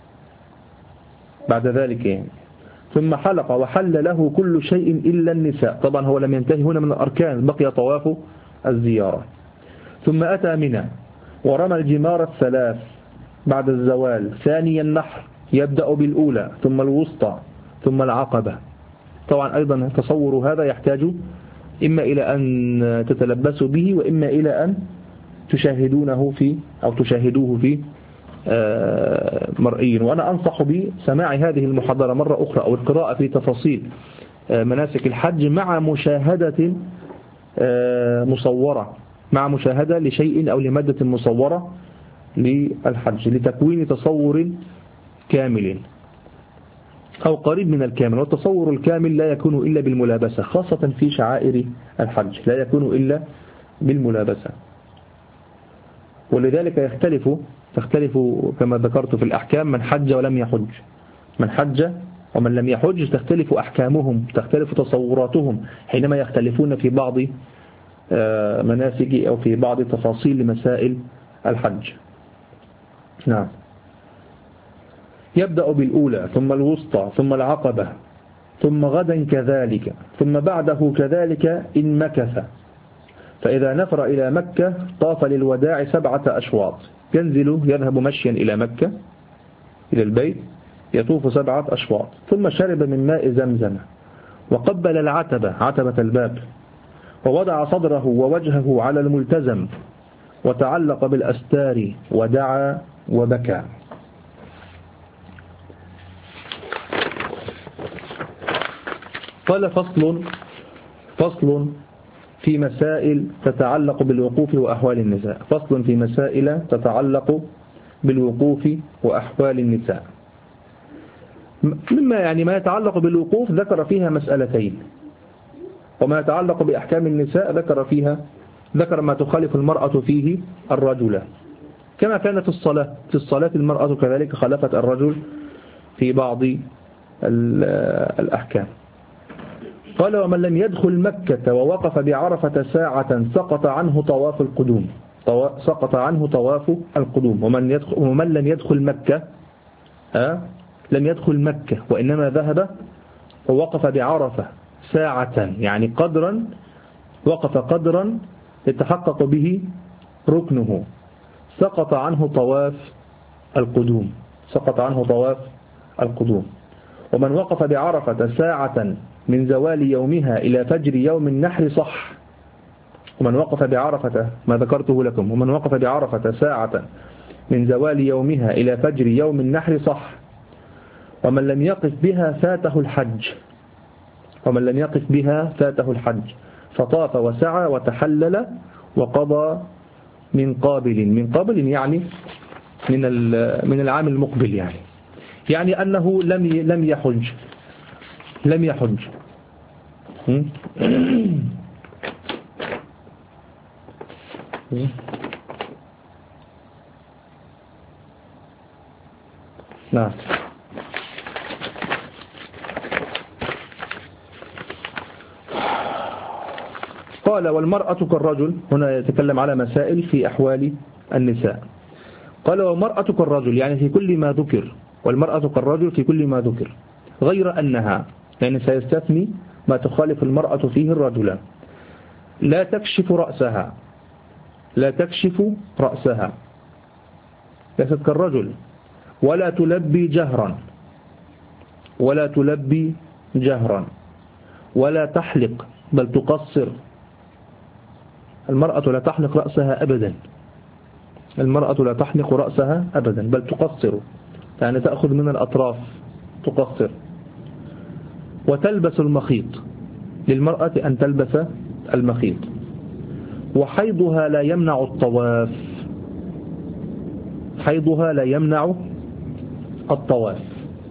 بعد ذلك يعني. ثم حلق وحل له كل شيء إلا النساء. طبعا هو لم ينتهي هنا من الأركان، بقي طواف الزيارة. ثم أتى منا ورمى الجمار الثلاث بعد الزوال، ثاني النحر يبدأ بالأولى ثم الوسطى ثم العقبة. طبعا أيضا تصور هذا يحتاج إما إلى أن تتلبسوا به وإما إلى أن تشاهدونه في أو تشاهدوه في مرئي. وأنا أنصح بسماع هذه المحاضرة مرة أخرى أو القراءة في تفاصيل مناسك الحج مع مشاهدة مصورة، مع مشاهدة لشيء أو لمادة مصورة للحج لتكوين تصور كامل أو قريب من الكامل. والتصور الكامل لا يكون إلا بالملابسة، خاصة في شعائر الحج لا يكون إلا بالملابسة. ولذلك يختلف تختلف كما ذكرت في الأحكام من حج ولم يحج، من حج ومن لم يحج تختلف أحكامهم، تختلف تصوراتهم حينما يختلفون في بعض مناسك أو في بعض تفاصيل مسائل الحج. نعم. يبدأ بالأولى ثم الوسطى ثم العقبة ثم غدا كذلك ثم بعده كذلك إن مكث، فإذا نفر إلى مكة طاف للوداع سبعة أشواط، ينزل يذهب مشيا إلى مكة إلى البيت يطوف سبعة أشواط، ثم شرب من ماء زمزم وقبل العتبة عتبة الباب ووضع صدره ووجهه على الملتزم وتعلق بالأستار ودعا وبكى. قال فصل فصل في مسائل تتعلق بالوقوف وأحوال النساء. فصل في مسائل تتعلق بالوقوف وأحوال النساء. مما يعني ما يتعلق بالوقوف ذكر فيها مسألتين، وما يتعلق بأحكام النساء ذكر فيها ذكر ما تخالف المرأة فيه الرجل، كما كانت في الصلاة في الصلاة المرأة كذلك خالفت الرجل في بعض الأحكام. قال ومن لم يدخل مكة ووقف بعرفة ساعة سقط عنه طواف القدوم سقط عنه طواف القدوم. ومن, يدخل ومن لم يدخل مكة أه؟ لم يدخل مكة وإنما ذهب ووقف بعرفة ساعة، يعني قدرا وقف قدرا يتحقق به ركنه، سقط عنه طواف القدوم سقط عنه طواف القدوم. ومن وقف بعرفة ساعة من زوال يومها إلى فجر يوم النحر صح. ومن وقف بعرفة ما ذكرته لكم ومن وقف بعرفة ساعة من زوال يومها إلى فجر يوم النحر صح. ومن لم يقف بها فاته الحج ومن لم يقف بها فاته الحج فطاف وسعى وتحلل وقضى من قابل من قابل يعني من من العام المقبل، يعني يعني أنه لم لم يحج لم يحج نعم. قال والمرأة كالرجل، هنا يتكلم على مسائل في أحوال النساء. قال والمرأة كالرجل يعني في كل ما ذكر، والمرأة كالرجل في كل ما ذكر، غير أنها يعني سيستثني ما تخالف المرأة فيه الرجل. لا تكشف رأسها، لا تكشف رأسها ليست كالرجل، ولا تلبي جهرا، ولا تلبي جهرا، ولا تحلق بل تقصر. المرأة لا تحلق رأسها أبدا، المرأة لا تحلق رأسها أبدا بل تقصر، يعني تأخذ من الأطراف تقصر. وتلبس المخيط، للمرأة أن تلبس المخيط. وحيضها لا يمنع الطواف، حيضها لا يمنع الطواف.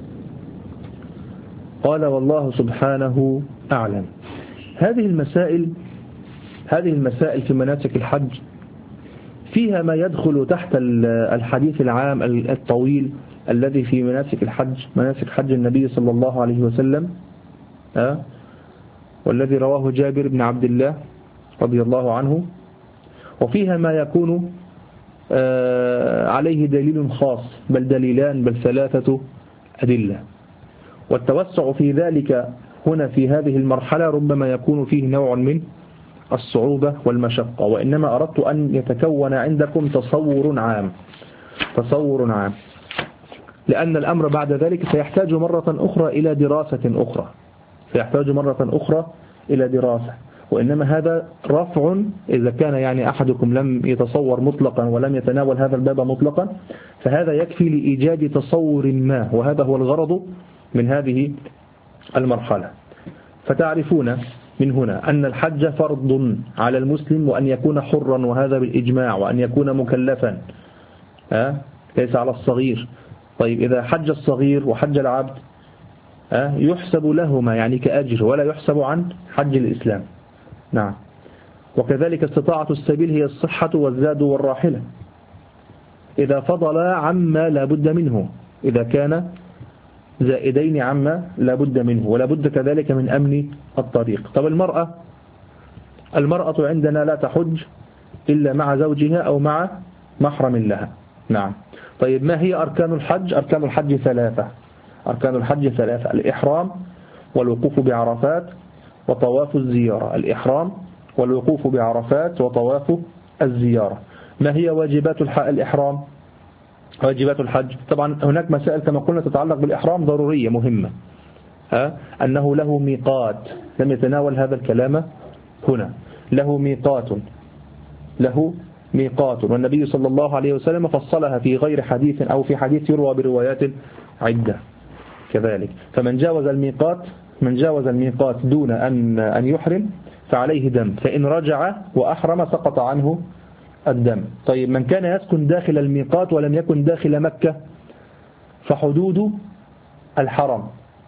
قال والله سبحانه أعلم. هذه المسائل هذه المسائل في مناسك الحج فيها ما يدخل تحت الحديث العام الطويل الذي في مناسك الحج، مناسك حج النبي صلى الله عليه وسلم، أه؟ والذي رواه جابر بن عبد الله رضي الله عنه، وفيها ما يكون أه عليه دليل خاص، بل دليلان بل ثلاثة أدلة. والتوسع في ذلك هنا في هذه المرحلة ربما يكون فيه نوع من الصعوبة والمشقة، وإنما أردت أن يتكون عندكم تصور عام، تصور عام، لأن الأمر بعد ذلك سيحتاج مرة أخرى إلى دراسة أخرى، سيحتاج مرة أخرى إلى دراسة. وإنما هذا رفع إذا كان يعني أحدكم لم يتصور مطلقا ولم يتناول هذا الباب مطلقا، فهذا يكفي لإيجاد تصور ما، وهذا هو الغرض من هذه المرحلة. فتعرفون من هنا أن الحج فرض على المسلم، وأن يكون حرا، وهذا بالإجماع، وأن يكون مكلفا، أه؟ ليس على الصغير. طيب إذا حج الصغير وحج العبد أه؟ يحسب لهما يعني كأجر، ولا يحسب عن حج الإسلام. نعم. وكذلك استطاعة السبيل هي الصحة والزاد والراحلة إذا فضل عما لا بد منه، إذا كان زائدين عما لا بد منه، ولا بد كذلك من أمن الطريق. طب المرأة المرأة عندنا لا تحج إلا مع زوجها أو مع محرم لها. نعم. طيب ما هي أركان الحج؟ أركان الحج ثلاثة، أركان الحج ثلاثة: الإحرام والوقوف بعرفات وطواف الزيارة. الإحرام والوقوف بعرفات وطواف الزيارة. ما هي واجبات الإحرام؟ واجبات الحج طبعا هناك مسائل كما قلنا تتعلق بالإحرام ضرورية مهمة، ها؟ أنه له ميقات، لم يتناول هذا الكلام هنا. له ميقات، له ميقات، والنبي صلى الله عليه وسلم فصلها في غير حديث أو في حديث يروى بروايات عدة كذلك. فمن جاوز الميقات من جاوز الميقات دون أن أن يحرم فعليه دم، فإن رجع وأحرم سقط عنه الدم. طيب من كان يسكن داخل الميقات ولم يكن داخل مكة فحدود الحرم،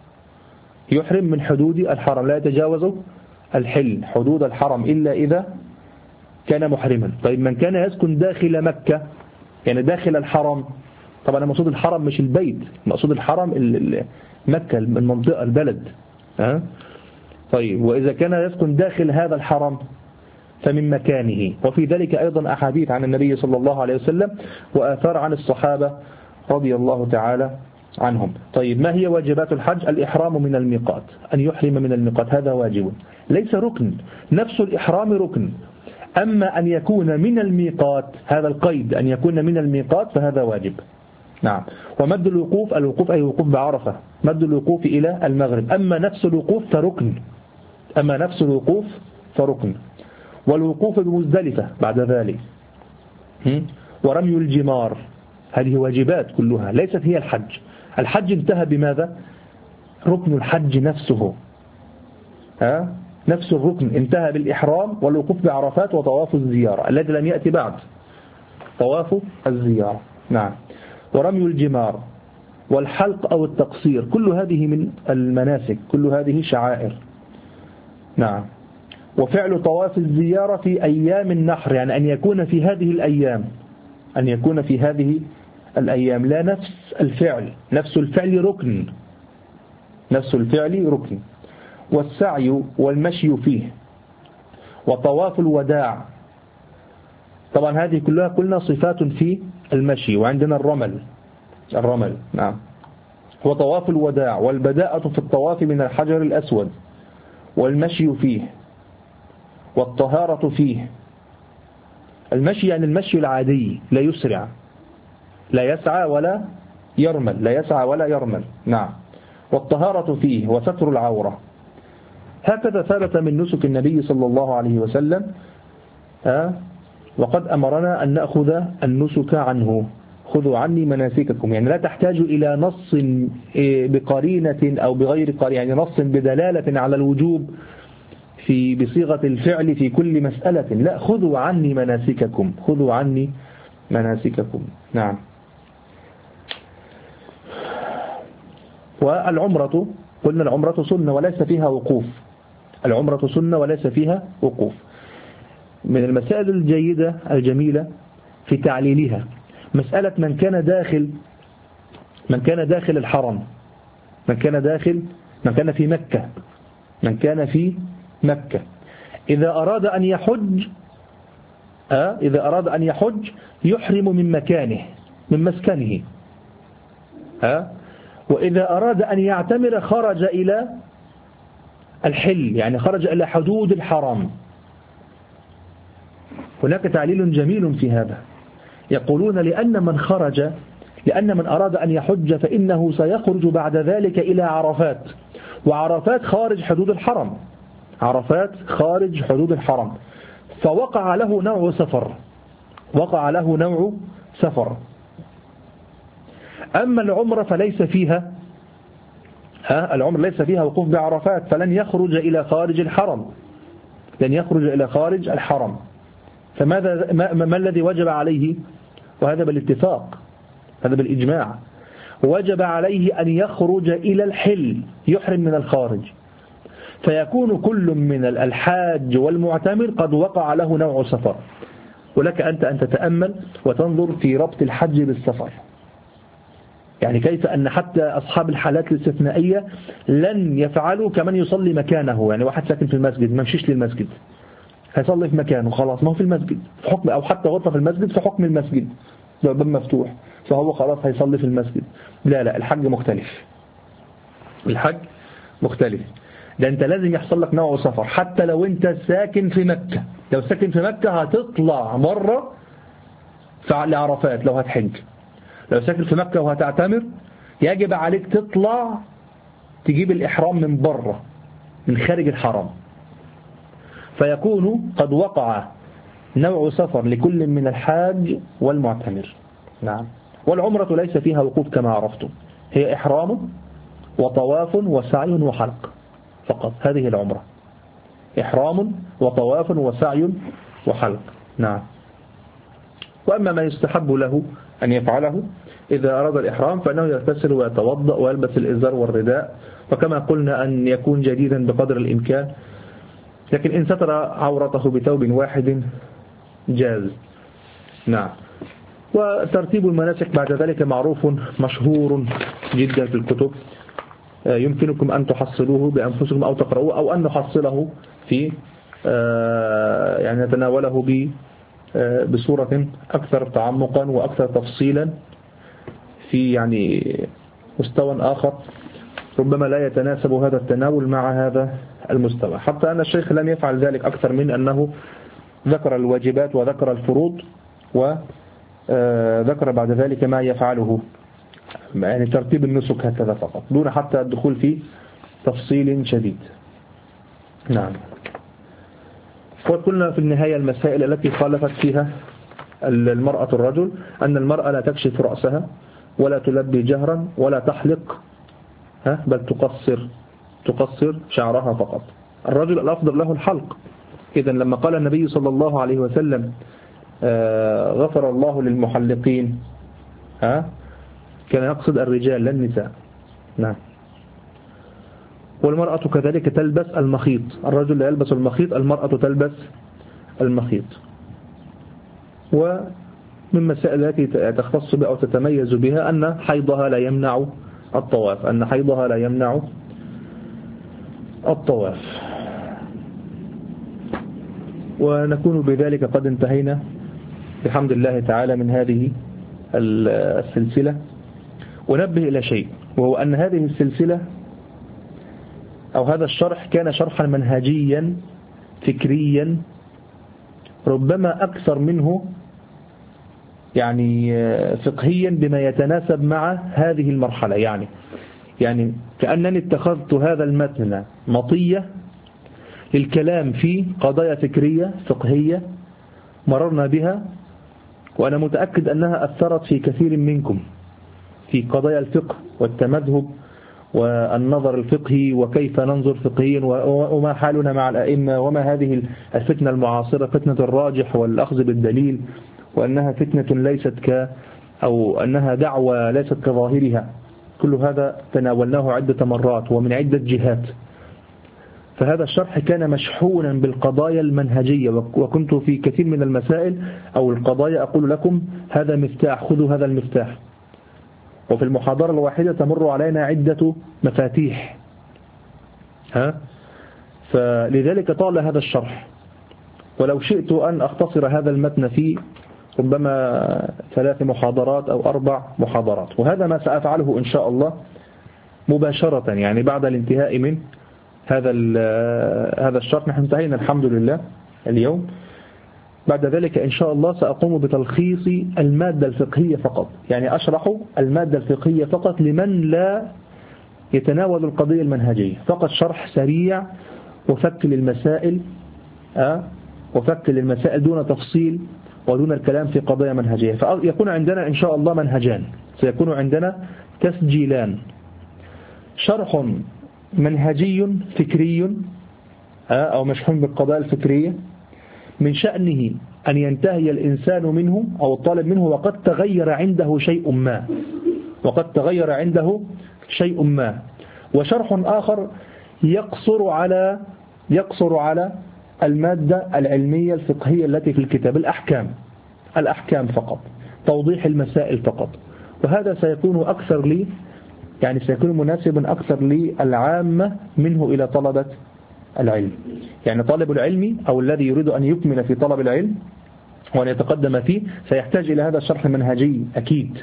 يحرم من حدود الحرم، لا يتجاوز الحل حدود الحرم إلا إذا كان محرما. طيب من كان يسكن داخل مكة يعني داخل الحرم، طبعا المقصود الحرم مش البيت، المقصود الحرم مكة المنطقة البلد، ها؟ طيب وإذا كان يسكن داخل هذا الحرم فمن مكانه. وفي ذلك أيضا أحاديث عن النبي صلى الله عليه وسلم وآثار عن الصحابة رضي الله تعالى عنهم. طيب ما هي واجبات الحج؟ الإحرام من الميقات، أن يحرم من الميقات، هذا واجب ليس ركن، نفس الإحرام ركن. أما أن يكون من الميقات، هذا القيد أن يكون من الميقات فهذا واجب. نعم. ومد الوقوف، الوقوف أي وقوف بعرفة، مد الوقوف إلى المغرب. أما نفس الوقوف فركن، أما نفس الوقوف فركن. والوقوف بمزدلفة بعد ذلك، ورمي الجمار، هذه واجبات كلها ليست هي الحج. الحج انتهى بماذا؟ ركن الحج نفسه، ها؟ نفس الركن انتهى بالإحرام والوقوف بعرفات وطواف الزيارة الذي لم يأتي بعد، طواف الزيارة. نعم. ورمي الجمار والحلق أو التقصير، كل هذه من المناسك، كل هذه شعائر. نعم. وفعل طواف الزيارة في أيام النحر، يعني أن يكون في هذه الأيام، أن يكون في هذه الأيام، لا نفس الفعل، نفس الفعل ركن، نفس الفعل ركن. والسعي والمشي فيه، وطواف الوداع. طبعا هذه كلها قلنا صفات في المشي. وعندنا الرمل الرمل نعم، هو طواف الوداع، والبداءة في الطواف من الحجر الأسود، والمشي فيه، والطهارة فيه. المشي يعني المشي العادي، لا يسرع، لا يسعى ولا يرمل، لا يسعى ولا يرمل نعم. والطهارة فيه، وستر العورة. هكذا ثبت من نسك النبي صلى الله عليه وسلم. ها وقد أمرنا أن نأخذ النسك عنه. خذوا عني مناسككم، يعني لا تحتاج إلى نص بقرينة أو بغير قرينة، يعني نص بدلالة على الوجوب في بصيغة الفعل في كل مسألة. لا، خذوا عني مناسككم، خذوا عني مناسككم نعم. والعمرة قلنا العمرة سنة وليس فيها وقوف. العمرة سنة وليس فيها وقوف. من المسائل الجيدة الجميلة في تعليلها مسألة من كان داخل من كان داخل الحرم، من كان داخل من كان في مكة من كان في مكة إذا أراد أن يحج آه إذا أراد أن يحج يحرم من مكانه من مسكنه. آه وإذا أراد أن يعتمر خرج إلى الحل، يعني خرج إلى حدود الحرم. هناك تعليل جميل في هذا. يقولون لأن من خرج لأن من أراد أن يحج فإنه سيخرج بعد ذلك إلى عرفات، وعرفات خارج حدود الحرم، عرفات خارج حدود الحرم، فوقع له نوع سفر وقع له نوع سفر. أما العمرة فليس فيها ها العمر ليس فيها وقوف بعرفات، فلن يخرج إلى خارج الحرم لن يخرج إلى خارج الحرم. فماذا ما, ما الذي وجب عليه؟ وهذا بالاتفاق، هذا بالإجماع، وجب عليه أن يخرج إلى الحل، يحرم من الخارج. فيكون كل من الحاج والمعتمر قد وقع له نوع سفر. ولك أنت أن تتأمل وتنظر في ربط الحج بالسفر، يعني كيف أن حتى أصحاب الحالات الاستثنائية لن يفعلوا كمن يصلي مكانه. يعني واحد ساكن في المسجد ما مشيش للمسجد، هيصلي في مكانه خلاص، ما هو في المسجد في حكم، أو حتى غرفة في المسجد في حكم المسجد، باب مفتوح فهو خلاص هيصلي في المسجد. لا لا، الحج مختلف، الحج مختلف. ده أنت لازم يحصل لك نوع سفر. حتى لو أنت ساكن في مكة، لو ساكن في مكة هتطلع مرة لعرفات لو هتحج. لو ساكن في مكة وهتعتمر يجب عليك تطلع تجيب الإحرام من بره من خارج الحرم. فيكون قد وقع نوع سفر لكل من الحاج والمعتمر نعم. والعمرة ليس فيها وقوف كما عرفتم، هي إحرام وطواف وسعي وحلق فقط. هذه العمرة، إحرام وطواف وسعي وحلق نعم. وأما ما يستحب له أن يفعله إذا أراد الإحرام فإنه يغتسل ويتوضأ ويلبس الإزار والرداء، وكما قلنا أن يكون جديدا بقدر الإمكان، لكن إن ستر عورته بثوب واحد جاز نعم. وترتيب المناسك بعد ذلك معروف مشهور جدا في الكتب، يمكنكم أن تحصلوه بأنفسكم أو تقرأوه أو أن نحصله في يعني نتناوله ب بصورة أكثر تعمقا وأكثر تفصيلا في يعني مستوى آخر ربما لا يتناسب هذا التناول مع هذا المستوى. حتى أن الشيخ لم يفعل ذلك أكثر من أنه ذكر الواجبات وذكر الفروض وذكر بعد ذلك ما يفعله، يعني ترتيب النسك هكذا فقط دون حتى الدخول في تفصيل شديد نعم. وقلنا في النهاية المسائل التي خالفت فيها المرأة الرجل أن المرأة لا تكشف رأسها ولا تلبي جهرا ولا تحلق ها بل تقصر تقصر شعرها فقط. الرجل الأفضل له الحلق. إذن لما قال النبي صلى الله عليه وسلم آه غفر الله للمحلقين ها كان يقصد الرجال لا النساء نعم. والمرأة كذلك تلبس المخيط، الرجل لا يلبس المخيط، المرأة تلبس المخيط. ومن مسائل التي تختص بها أو تتميز بها أن حيضها لا يمنع الطواف أن حيضها لا يمنع الطواف. ونكون بذلك قد انتهينا بحمد الله تعالى من هذه السلسلة. ونبه إلى شيء، وهو أن هذه السلسلة أو هذا الشرح كان شرحا منهجيا فكريا ربما أكثر منه يعني فقهيا بما يتناسب مع هذه المرحلة. يعني يعني كأنني اتخذت هذا المتن مطية للكلام في قضايا فكرية فقهية مررنا بها، وأنا متأكد أنها أثرت في كثير منكم في قضايا الفقه والتمذهب والنظر الفقهي وكيف ننظر فقهيا وما حالنا مع الأئمة، وما هذه الفتنة المعاصرة، فتنة الراجح والأخذ بالدليل، وأنها فتنة ليست ك أو أنها دعوة ليست كظاهرها. كل هذا تناولناه عدة مرات ومن عدة جهات. فهذا الشرح كان مشحونا بالقضايا المنهجية، وكنت في كثير من المسائل أو القضايا أقول لكم هذا مفتاح، خذوا هذا المفتاح. وفي المحاضرة الواحدة تمر علينا عدة مفاتيح. ها؟ فلذلك طال هذا الشرح، ولو شئت أن أختصر هذا المتن في ربما ثلاث محاضرات أو أربع محاضرات، وهذا ما سأفعله إن شاء الله مباشرة. يعني بعد الانتهاء من هذا هذا الشرح، نحن انتهينا الحمد لله اليوم. بعد ذلك إن شاء الله سأقوم بتلخيص المادة الفقهية فقط، يعني أشرح المادة الفقهية فقط لمن لا يتناول القضية المنهجية، فقط شرح سريع وفك للمسائل أه؟ وفك للمسائل دون تفصيل ودون الكلام في قضايا منهجية. فيكون عندنا إن شاء الله منهجان، سيكون عندنا تسجيلان: شرح منهجي فكري أو مشحون بالقضايا الفكرية من شأنه أن ينتهي الإنسان منه أو الطالب منه وقد تغير عنده شيء ما وقد تغير عنده شيء ما وشرح آخر يقصر على يقصر على المادة العلمية الفقهية التي في الكتاب، الأحكام الأحكام فقط، توضيح المسائل فقط. وهذا سيكون أكثر لي يعني سيكون مناسبا أكثر للعامة منه إلى طلبة العلم. يعني طالب العلم أو الذي يريد أن يكمل في طلب العلم وأن يتقدم فيه سيحتاج إلى هذا الشرح المنهجي أكيد،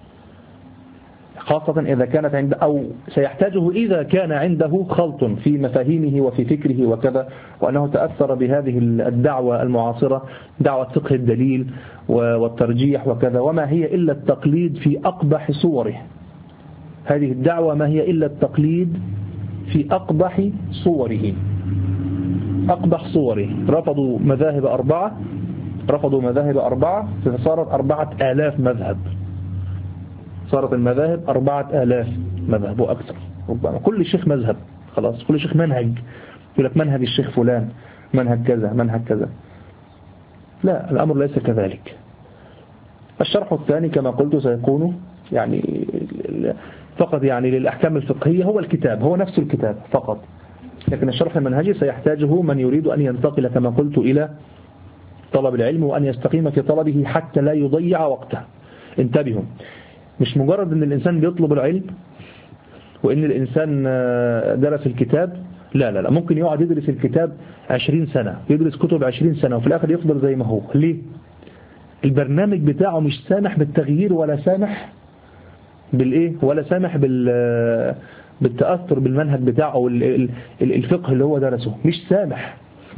خاصة إذا كانت عند أو سيحتاجه إذا كان عنده خلط في مفاهيمه وفي فكره وكذا، وأنه تأثر بهذه الدعوة المعاصرة، دعوة فقه الدليل والترجيح وكذا، وما هي إلا التقليد في أقبح صوره. هذه الدعوة ما هي إلا التقليد في أقبح صوره أقبح صوره. رفضوا مذاهب أربعة رفضوا مذاهب أربعة فصارت أربعة آلاف مذهب صارت المذاهب أربعة آلاف مذهب وأكثر ربما. كل شيخ مذهب، خلاص كل شيخ منهج، يقول لك منهج الشيخ فلان، منهج كذا منهج كذا. لا، الأمر ليس كذلك. الشرح الثاني كما قلت سيكون يعني فقط يعني للأحكام الفقهية، هو الكتاب هو نفس الكتاب فقط، لكن الشرح المنهجي سيحتاجه من يريد أن ينتقل كما قلت إلى طلب العلم وأن يستقيم في طلبه حتى لا يضيع وقته. انتبهوا، مش مجرد أن الإنسان بيطلب العلم وأن الإنسان درس الكتاب، لا لا لا، ممكن يقعد يدرس الكتاب عشرين سنة، يدرس كتب عشرين سنة وفي الآخر يفضل زي ما هو. ليه؟ البرنامج بتاعه مش سامح بالتغيير ولا سامح بالإيه ولا سامح بال بالتأثر بالمنهج بتاعه أو الفقه اللي هو درسه، مش سامح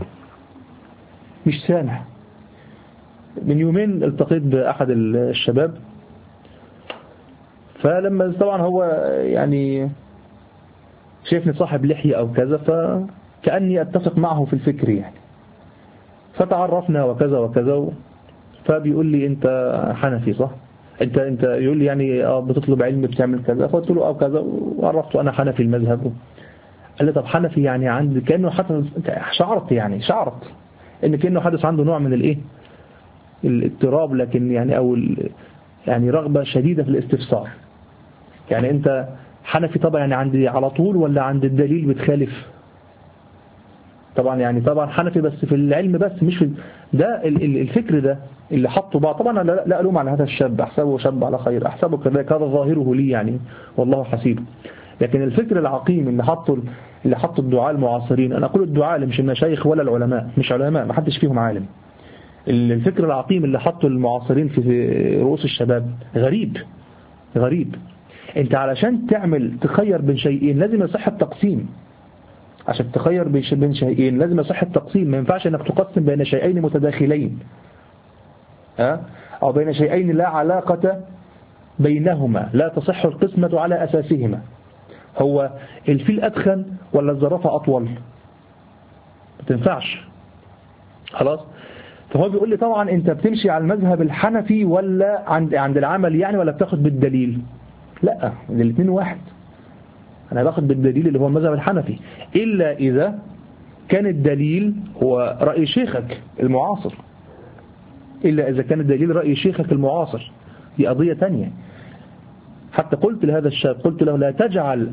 مش سامح. من يومين التقيت بأحد الشباب، فلما طبعا هو يعني شايفني صاحب لحية أو كذا، فكأني أتفق معه في الفكر يعني، فتعرفنا وكذا وكذا، فبيقول لي أنت حنفي صح؟ أنت أنت يقول لي يعني اه بتطلب علم بتعمل كذا، فقلت له اه كذا وعرفته أنا حنفي المذهب. قال لي طب حنفي يعني عندي كأنه حتى شعرت يعني شعرت إن كأنه حدث عنده نوع من الإيه الاضطراب، لكن يعني أو يعني رغبة شديدة في الاستفسار. يعني أنت حنفي طبعا يعني عندي على طول ولا عند الدليل بتخالف؟ طبعا يعني طبعا حنفي بس في العلم بس مش في ده الفكر ده اللي حطه بعض. طبعا لا, لا ألوم على هذا الشاب، أحسبه شاب على خير، أحسبه كذلك، هذا ظاهره لي يعني والله حسيبه. لكن الفكر العقيم اللي حطوا اللي حطوا الدعاء المعاصرين، أنا أقول الدعاء مش المشايخ ولا العلماء، مش علماء، ما حدش فيهم عالم. الفكر العقيم اللي حطوا المعاصرين في رؤوس الشباب غريب غريب. انت علشان تعمل تخير بين شيئين لازم يصح التقسيم. عشان تخير بين شيئين لازم يصح التقسيم. ما ينفعش انك تقسم بين شيئين متداخلين، ها، او بين شيئين لا علاقة بينهما، لا تصح القسمة على اساسهما. هو الفيل ادخن ولا الزرافة اطول؟ ما تنفعش. خلاص. فهو بيقول لي طبعا انت بتمشي على المذهب الحنفي ولا عند عند العمل يعني، ولا بتاخد بالدليل؟ لا، الاثنين واحد. انا باخد بالدليل اللي هو المذهب الحنفي، الا اذا كان الدليل هو رأي شيخك المعاصر، الا اذا كان الدليل رأي شيخك المعاصر، دي قضية تانية. حتى قلت لهذا الشاب، قلت له لا تجعل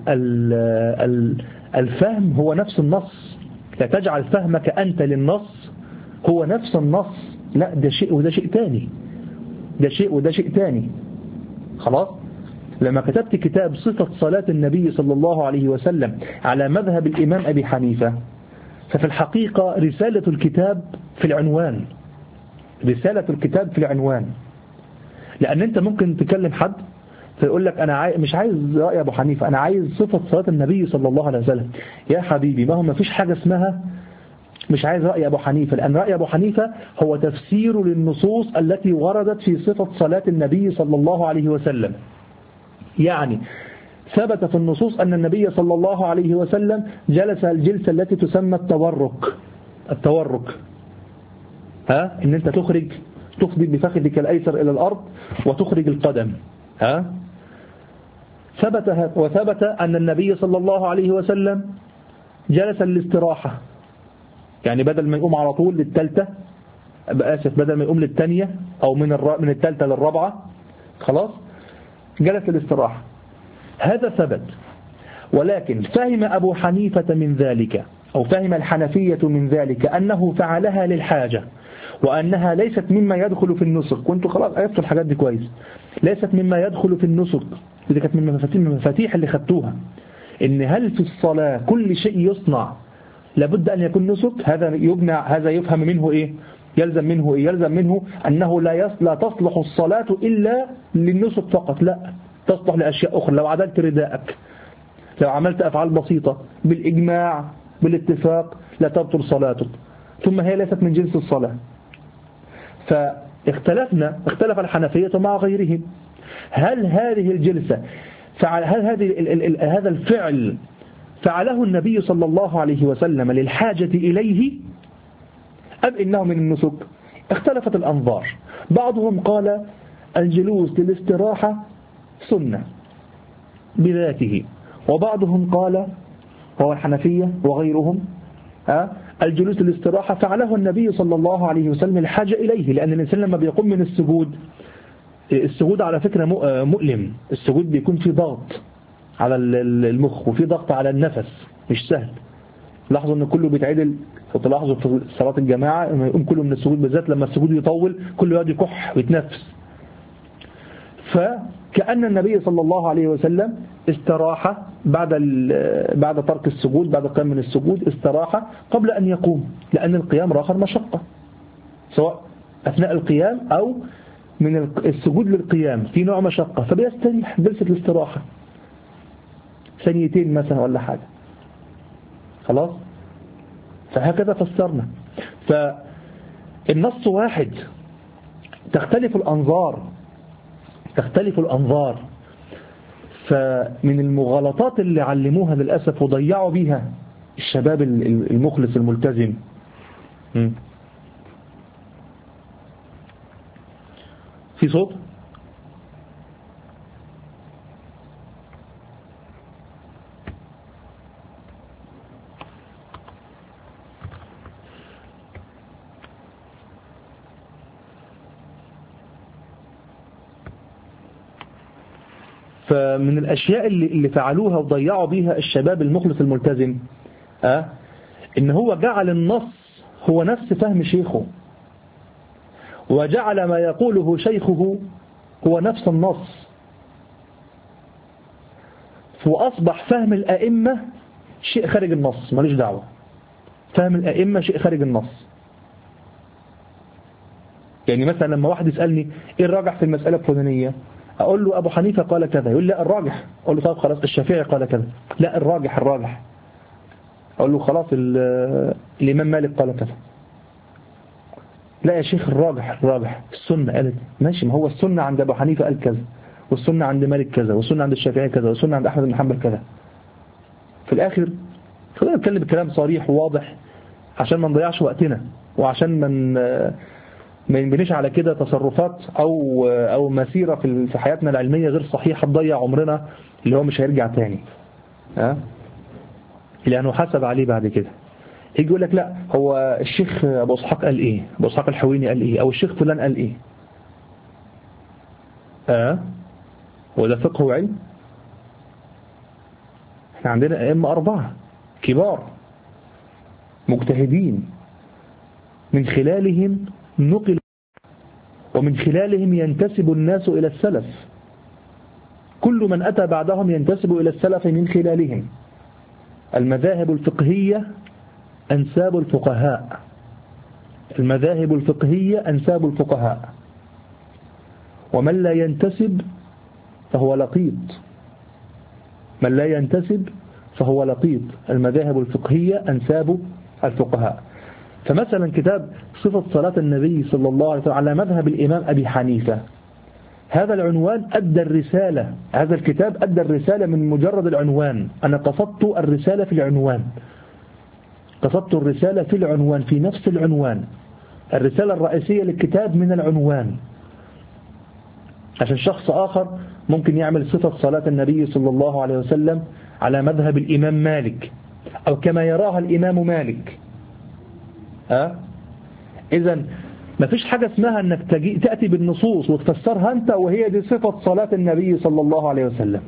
الفهم هو نفس النص، لا تجعل فهمك أنت للنص هو نفس النص، لا، ده شيء وده شيء تاني، ده شيء وده شيء تاني. خلاص. لما كتبت كتاب صفة صلاة النبي صلى الله عليه وسلم على مذهب الإمام أبي حنيفة، ففي الحقيقة رسالة الكتاب في العنوان، رسالة الكتاب في العنوان. لأن أنت ممكن تكلم حد فيقول لك أنا عاي... مش عايز رأي أبو حنيفة، أنا عايز صفة صلاة النبي صلى الله عليه وسلم. يا حبيبي، ما هو ما فيش حاجة اسمها مش عايز رأي أبو حنيفة، لأن رأي أبو حنيفة هو تفسير للنصوص التي وردت في صفة صلاة النبي صلى الله عليه وسلم. يعني ثبت في النصوص أن النبي صلى الله عليه وسلم جلس الجلسة التي تسمى التورك. التورك، ها، إن أنت تخرج تفضي بفخذك الأيسر إلى الأرض وتخرج القدم، ها. ثبت وثبت أن النبي صلى الله عليه وسلم جلس للاستراحة، يعني بدل ما يقوم على طول للثالثة، آسف، بدل ما يقوم للثانية أو من الر... من الثالثة للرابعة، خلاص، جلس للاستراحة. هذا ثبت. ولكن فهم أبو حنيفة من ذلك، أو فهم الحنفية من ذلك، أنه فعلها للحاجة، وأنها ليست مما يدخل في النسك. كنت خلاص عرفت الحاجات دي كويس. ليست مما يدخل في النسك، دي كانت من المفاتيح اللي خدتوها، إن هل في الصلاة كل شيء يصنع لابد أن يكون نسك؟ هذا يجمع، هذا يفهم منه إيه؟ يلزم منه إيه؟ يلزم منه أنه لا لا تصلح الصلاة إلا للنسك فقط، لا، تصلح لأشياء أخرى. لو عدلت رداءك، لو عملت أفعال بسيطة بالإجماع بالاتفاق لا تبطل صلاتك، ثم هي ليست من جنس الصلاة. فاختلفنا، اختلف الحنفية مع غيرهم، هل هذه الجلسة فعل هل هذه ال ال هذا الفعل فعله النبي صلى الله عليه وسلم للحاجة إليه أم إنه من النسك؟ اختلفت الأنظار. بعضهم قال الجلوس للاستراحة سنة بذاته، وبعضهم قال، وهو الحنفية وغيرهم، أه؟ الجلوس للاستراحة فعله النبي صلى الله عليه وسلم الحاجة إليه، لأن الإنسان لما بيقوم من السجود، السجود على فكرة مؤلم، السجود بيكون فيه ضغط على المخ وفي ضغط على النفس، مش سهل. لاحظوا ان كله بيتعدل، وتلاحظوا في صلاة الجماعة لما يقوم كله من السجود، بالذات لما السجود يطول كله يقعد يكح ويتنفس. فكأن النبي صلى الله عليه وسلم استراح بعد بعد ترك السجود، بعد القيام من السجود استراح قبل أن يقوم، لأن القيام راخر مشقة، سواء أثناء القيام أو من السجود للقيام في نوع مشقة، فبيستريح جلسة الاستراحة ثانيتين مثلا ولا حاجة. خلاص. فهكذا فسرنا. فالنص واحد، تختلف الأنظار تختلف الأنظار فمن المغالطات اللي علموها للأسف وضيعوا بيها الشباب المخلص الملتزم. في صوت؟ فمن الأشياء اللي, اللي فعلوها وضيعوا بيها الشباب المخلص الملتزم، أه؟ إن هو جعل النص هو نفس فهم شيخه، وجعل ما يقوله شيخه هو نفس النص. وأصبح فهم الأئمة شيء خارج النص، ماليش دعوة. فهم الأئمة شيء خارج النص. يعني مثلا لما واحد يسألني إيه الراجح في المسألة الفلانية، أقول له أبو حنيفة قال كذا، يقول لا الراجح. أقول له طب خلاص الشافعي قال كذا، لا الراجح الراجح. أقول له خلاص الإمام مالك قال كذا، لا يا شيخ الراجح الراجح السنة قالت. ماشي، ما هو السنة عند أبو حنيفة قال كذا، والسنة عند مالك كذا، والسنة عند الشافعي كذا، والسنة عند أحمد بن حنبل كذا. في الآخر خلينا نتكلم بكلام صريح وواضح عشان ما نضيعش وقتنا، وعشان من ما ينبنيش على كده تصرفات أو أو مسيرة في حياتنا العلمية غير صحيحة تضيع عمرنا اللي هو مش هيرجع تاني، ها، لأنه حسب عليه بعد كده. يجي يقول لك لا هو الشيخ أبو إسحاق قال إيه، أبو إسحاق الحويني قال إيه، أو الشيخ فلان قال إيه. آه وده فقه وعلم؟ احنا عندنا أئمة أربعة كبار مجتهدين، من خلالهم نقل، ومن خلالهم ينتسب الناس إلى السلف. كل من أتى بعدهم ينتسب إلى السلف من خلالهم. المذاهب الفقهية أنساب الفقهاء، المذاهب الفقهية أنساب الفقهاء، ومن لا ينتسب فهو لقيط، من لا ينتسب فهو لقيط. المذاهب الفقهية أنساب الفقهاء. فمثلا كتاب صفة صلاة النبي صلى الله عليه وسلم على مذهب الإمام أبي حنيفة، هذا العنوان أدى الرسالة، هذا الكتاب أدى الرسالة من مجرد العنوان. أنا قصدت الرسالة في العنوان، قصدت الرسالة في العنوان، في نفس العنوان. الرسالة الرئيسية للكتاب من العنوان، عشان شخص آخر ممكن يعمل صفة صلاة النبي صلى الله عليه وسلم على مذهب الإمام مالك أو كما يراها الإمام مالك. أه؟ إذن ما فيش حاجة اسمها أنك تجي تأتي بالنصوص وتفسرها أنت وهي دي صفة صلاة النبي صلى الله عليه وسلم.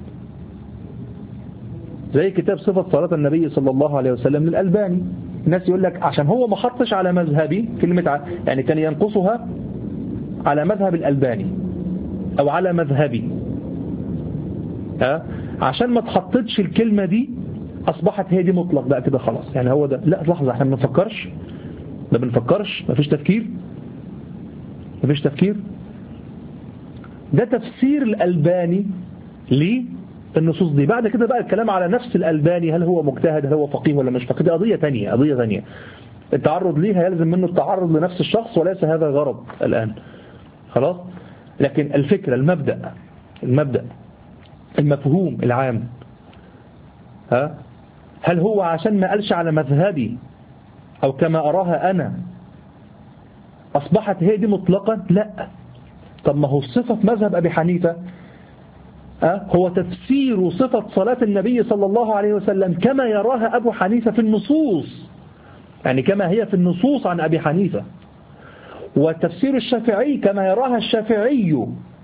زي كتاب صفة صلاة النبي صلى الله عليه وسلم للألباني، الناس يقول لك عشان هو ما حطش على مذهبي كلمة، يعني كان ينقصها على مذهب الألباني أو على مذهبي، أه؟ عشان ما تحطتش الكلمة دي أصبحت هي دي مطلق بقى كده خلاص. يعني هو ده، لا لحظة، احنا ما بنفكرش، ما بنفكرش، ما فيش تفكير، ما فيش تفكير. ده تفسير الألباني للنصوص دي. بعد كده بقى الكلام على نفس الألباني، هل هو مجتهد، هل هو فقيه ولا مش فقيه، دي قضية ثانية، قضية ثانية. التعرض ليها يلزم منه التعرض لنفس الشخص، وليس هذا غرض الآن، خلاص. لكن الفكرة، المبدأ، المبدأ المفهوم العام، ها، هل هو عشان ما قالش على مذهبي أو كما أراها أنا أصبحت هي دي مطلقا؟ لا. طب ما هو صفة مذهب أبي حنيفة أه؟ هو تفسير صفة صلاة النبي صلى الله عليه وسلم كما يراها أبو حنيفة في النصوص، يعني كما هي في النصوص عن أبي حنيفة. وتفسير الشافعي كما يراها الشافعي.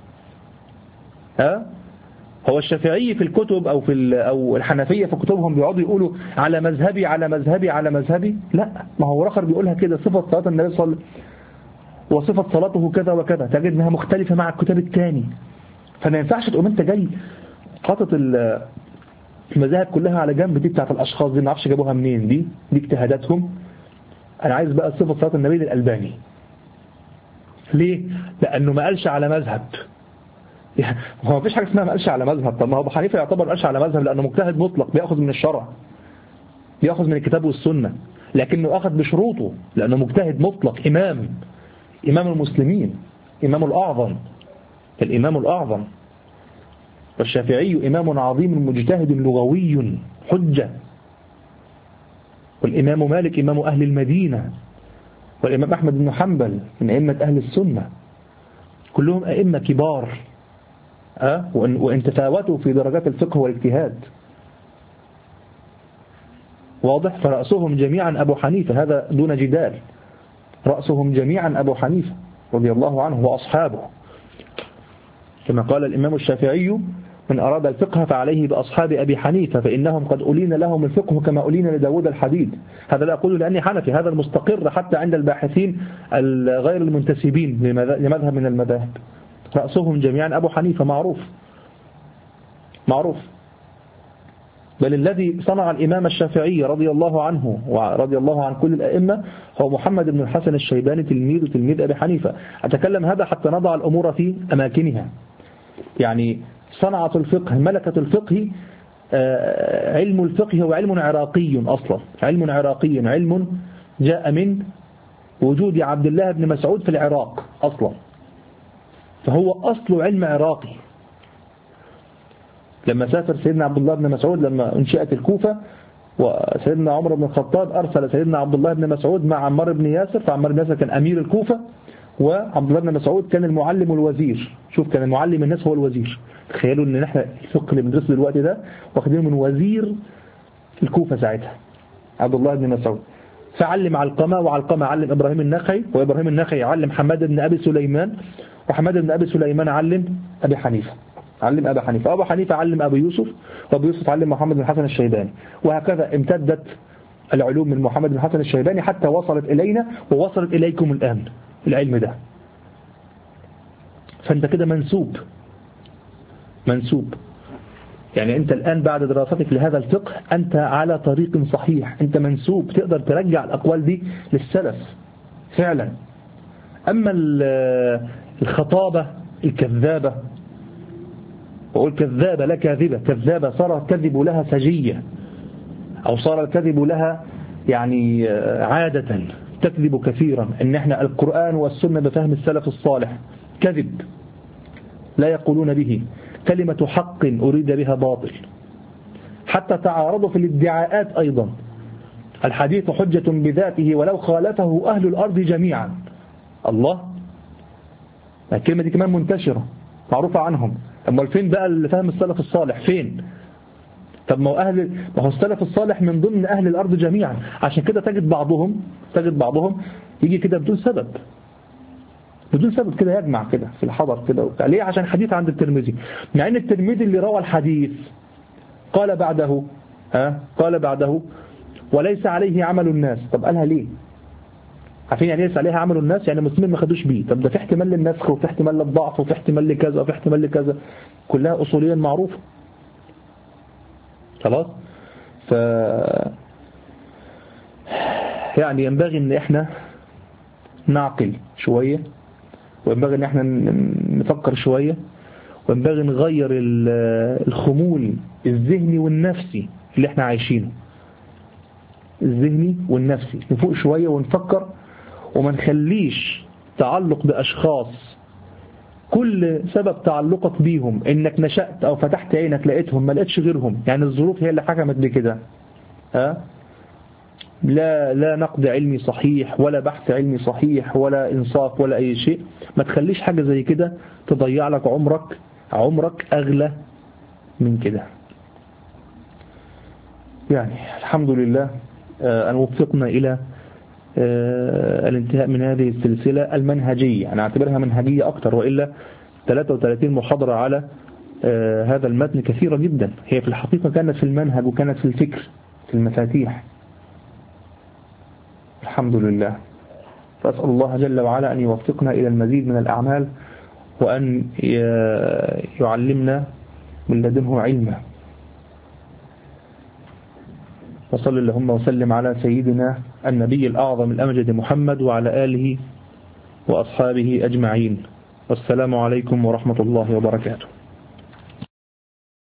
أه؟ هو الشافعي في الكتب أو في أو الحنفية في كتبهم بيقعدوا يقولوا على مذهبي على مذهبي على مذهبي؟ لا، ما هو رخر بيقولها كده، صفة صلاة النبي صلى الله عليه وسلم وصفة صلاته كذا وكذا، تجد انها مختلفة مع الكتاب الثاني. فما ينفعش تقوم انت جاي حاطط المذاهب كلها على جنب، دي بتاعت الاشخاص دي ما اعرفش جابوها منين، دي دي اجتهاداتهم. انا عايز بقى صفة صلاة النبي للألباني. ليه؟ لانه ما قالش على مذهب. يعني هو ما فيش حاجة اسمها ما قالش على مذهب. طب ما هو ابو حنيفة يعتبر ما قالش على مذهب لانه مجتهد مطلق، بياخذ من الشرع، بياخذ من الكتاب والسنة، لكنه اخذ بشروطه لانه مجتهد مطلق، امام إمام المسلمين، إمام الأعظم، الإمام الأعظم. والشافعي إمام عظيم مجتهد لغوي حجة، والإمام مالك إمام أهل المدينة، والإمام أحمد بن حنبل من أئمة أهل السنة، كلهم أئمة كبار، أه؟ وإن تفاوتوا في درجات الفقه والاجتهاد، واضح. فرأسهم جميعا أبو حنيفة، هذا دون جدال، رأسهم جميعا أبو حنيفة رضي الله عنه وأصحابه، كما قال الإمام الشافعي: من أراد الفقه فعليه بأصحاب أبي حنيفة فإنهم قد أولين لهم الفقه كما أولين لداود الحديد. هذا لا أقول لأني حنفي، هذا المستقر حتى عند الباحثين غير المنتسبين لمذهب من المذاهب. رأسهم جميعا أبو حنيفة، معروف معروف. بل الذي صنع الإمام الشافعي رضي الله عنه ورضي الله عن كل الأئمة هو محمد بن الحسن الشيباني تلميذ تلميذ أبي حنيفة. أتكلم هذا حتى نضع الأمور في أماكنها. يعني صنعة الفقه ملكة الفقه، علم الفقه هو علم عراقي أصلا، علم عراقي، علم جاء من وجود عبد الله بن مسعود في العراق أصلا، فهو أصل علم عراقي. لما سافر سيدنا عبد الله بن مسعود لما انشأت الكوفة، وسيدنا عمر بن الخطاب أرسل سيدنا عبد الله بن مسعود مع عمار بن ياسر، فعمار بن ياسر كان أمير الكوفة وعبد الله بن مسعود كان المعلم والوزير. شوف، كان المعلم الناس هو الوزير. تخيلوا ان احنا الفقه اللي بندرسه دلوقتي ده واخدينه من وزير الكوفة ساعتها عبد الله بن مسعود. فعلم علقمة، وعلقمة علم إبراهيم النخعي، وإبراهيم النخعي علم حماد بن أبي سليمان، وحماد بن أبي سليمان علم أبي حنيفة علم أبي حنيفة أبو حنيفة علم أبو يوسف، وأبو يوسف علم محمد بن الحسن الشيباني، وهكذا امتدت العلوم من محمد بن الحسن الشيباني حتى وصلت إلينا ووصلت إليكم الآن العلم ده. فأنت كده منسوب منسوب يعني أنت الآن بعد دراستك لهذا الفقه أنت على طريق صحيح، أنت منسوب، تقدر ترجع الأقوال دي للسلف فعلا. أما الخطابة الكذابة، وقول كذابة لا كاذبة، كذابة صار الكذب لها سجية، أو صار الكذب لها يعني عادة تكذب كثيرا. إن احنا القرآن والسنة بفهم السلف الصالح كذب لا يقولون به، كلمة حق أريد بها باطل. حتى تعارضوا في الادعاءات أيضا، الحديث حجة بذاته ولو خالفه أهل الأرض جميعا. الله، الكلمة دي كمان منتشرة معروفة عنهم. أما فين بقى اللي فهم السلف الصالح؟ فين؟ طب ما هو أهل ما هو السلف الصالح من ضمن أهل الأرض جميعا. عشان كده تجد بعضهم تجد بعضهم يجي كده بدون سبب بدون سبب كده يجمع كده في الحضر كده. ليه؟ عشان حديث عند الترمذي، مع ان الترمذي اللي روى الحديث قال بعده ها قال بعده وليس عليه عمل الناس. طب قالها ليه؟ عارفين يعني ليس عليها عمل الناس؟ يعني المسلمين ما خدوش بيه. طب ده في احتمال للنسخ، وفي احتمال للضعف، وفي احتمال لكذا، وفي احتمال لكذا، كلها اصوليا معروفه. خلاص. ف يعني ينبغي ان احنا نعقل شويه، وينبغي ان احنا نفكر شوية، وينبغي نغير الخمول الذهني والنفسي اللي احنا عايشينه، الذهني والنفسي. نفوق شوية ونفكر، وما نخليش تعلق بأشخاص كل سبب تعلقك بيهم انك نشأت او فتحت عينك لقيتهم ما لقيتش غيرهم، يعني الظروف هي اللي حكمت بكده. ها لا لا نقد علمي صحيح، ولا بحث علمي صحيح، ولا إنصاف، ولا أي شيء. ما تخليش حاجة زي كده تضيع لك عمرك عمرك أغلى من كده. يعني الحمد لله أن وفقنا إلى الانتهاء من هذه السلسلة المنهجية. أنا أعتبرها منهجية أكتر، وإلا ثلاثة وثلاثين محاضرة على هذا المتن كثيرة جدا. هي في الحقيقة كانت في المنهج، وكانت في الفكر، في المفاتيح. الحمد لله. فأسأل الله جل وعلا أن يوفقنا إلى المزيد من الأعمال، وأن يعلمنا من لدنه علما. وصل اللهم وسلم على سيدنا النبي الأعظم الأمجد محمد وعلى آله وأصحابه أجمعين. والسلام عليكم ورحمة الله وبركاته.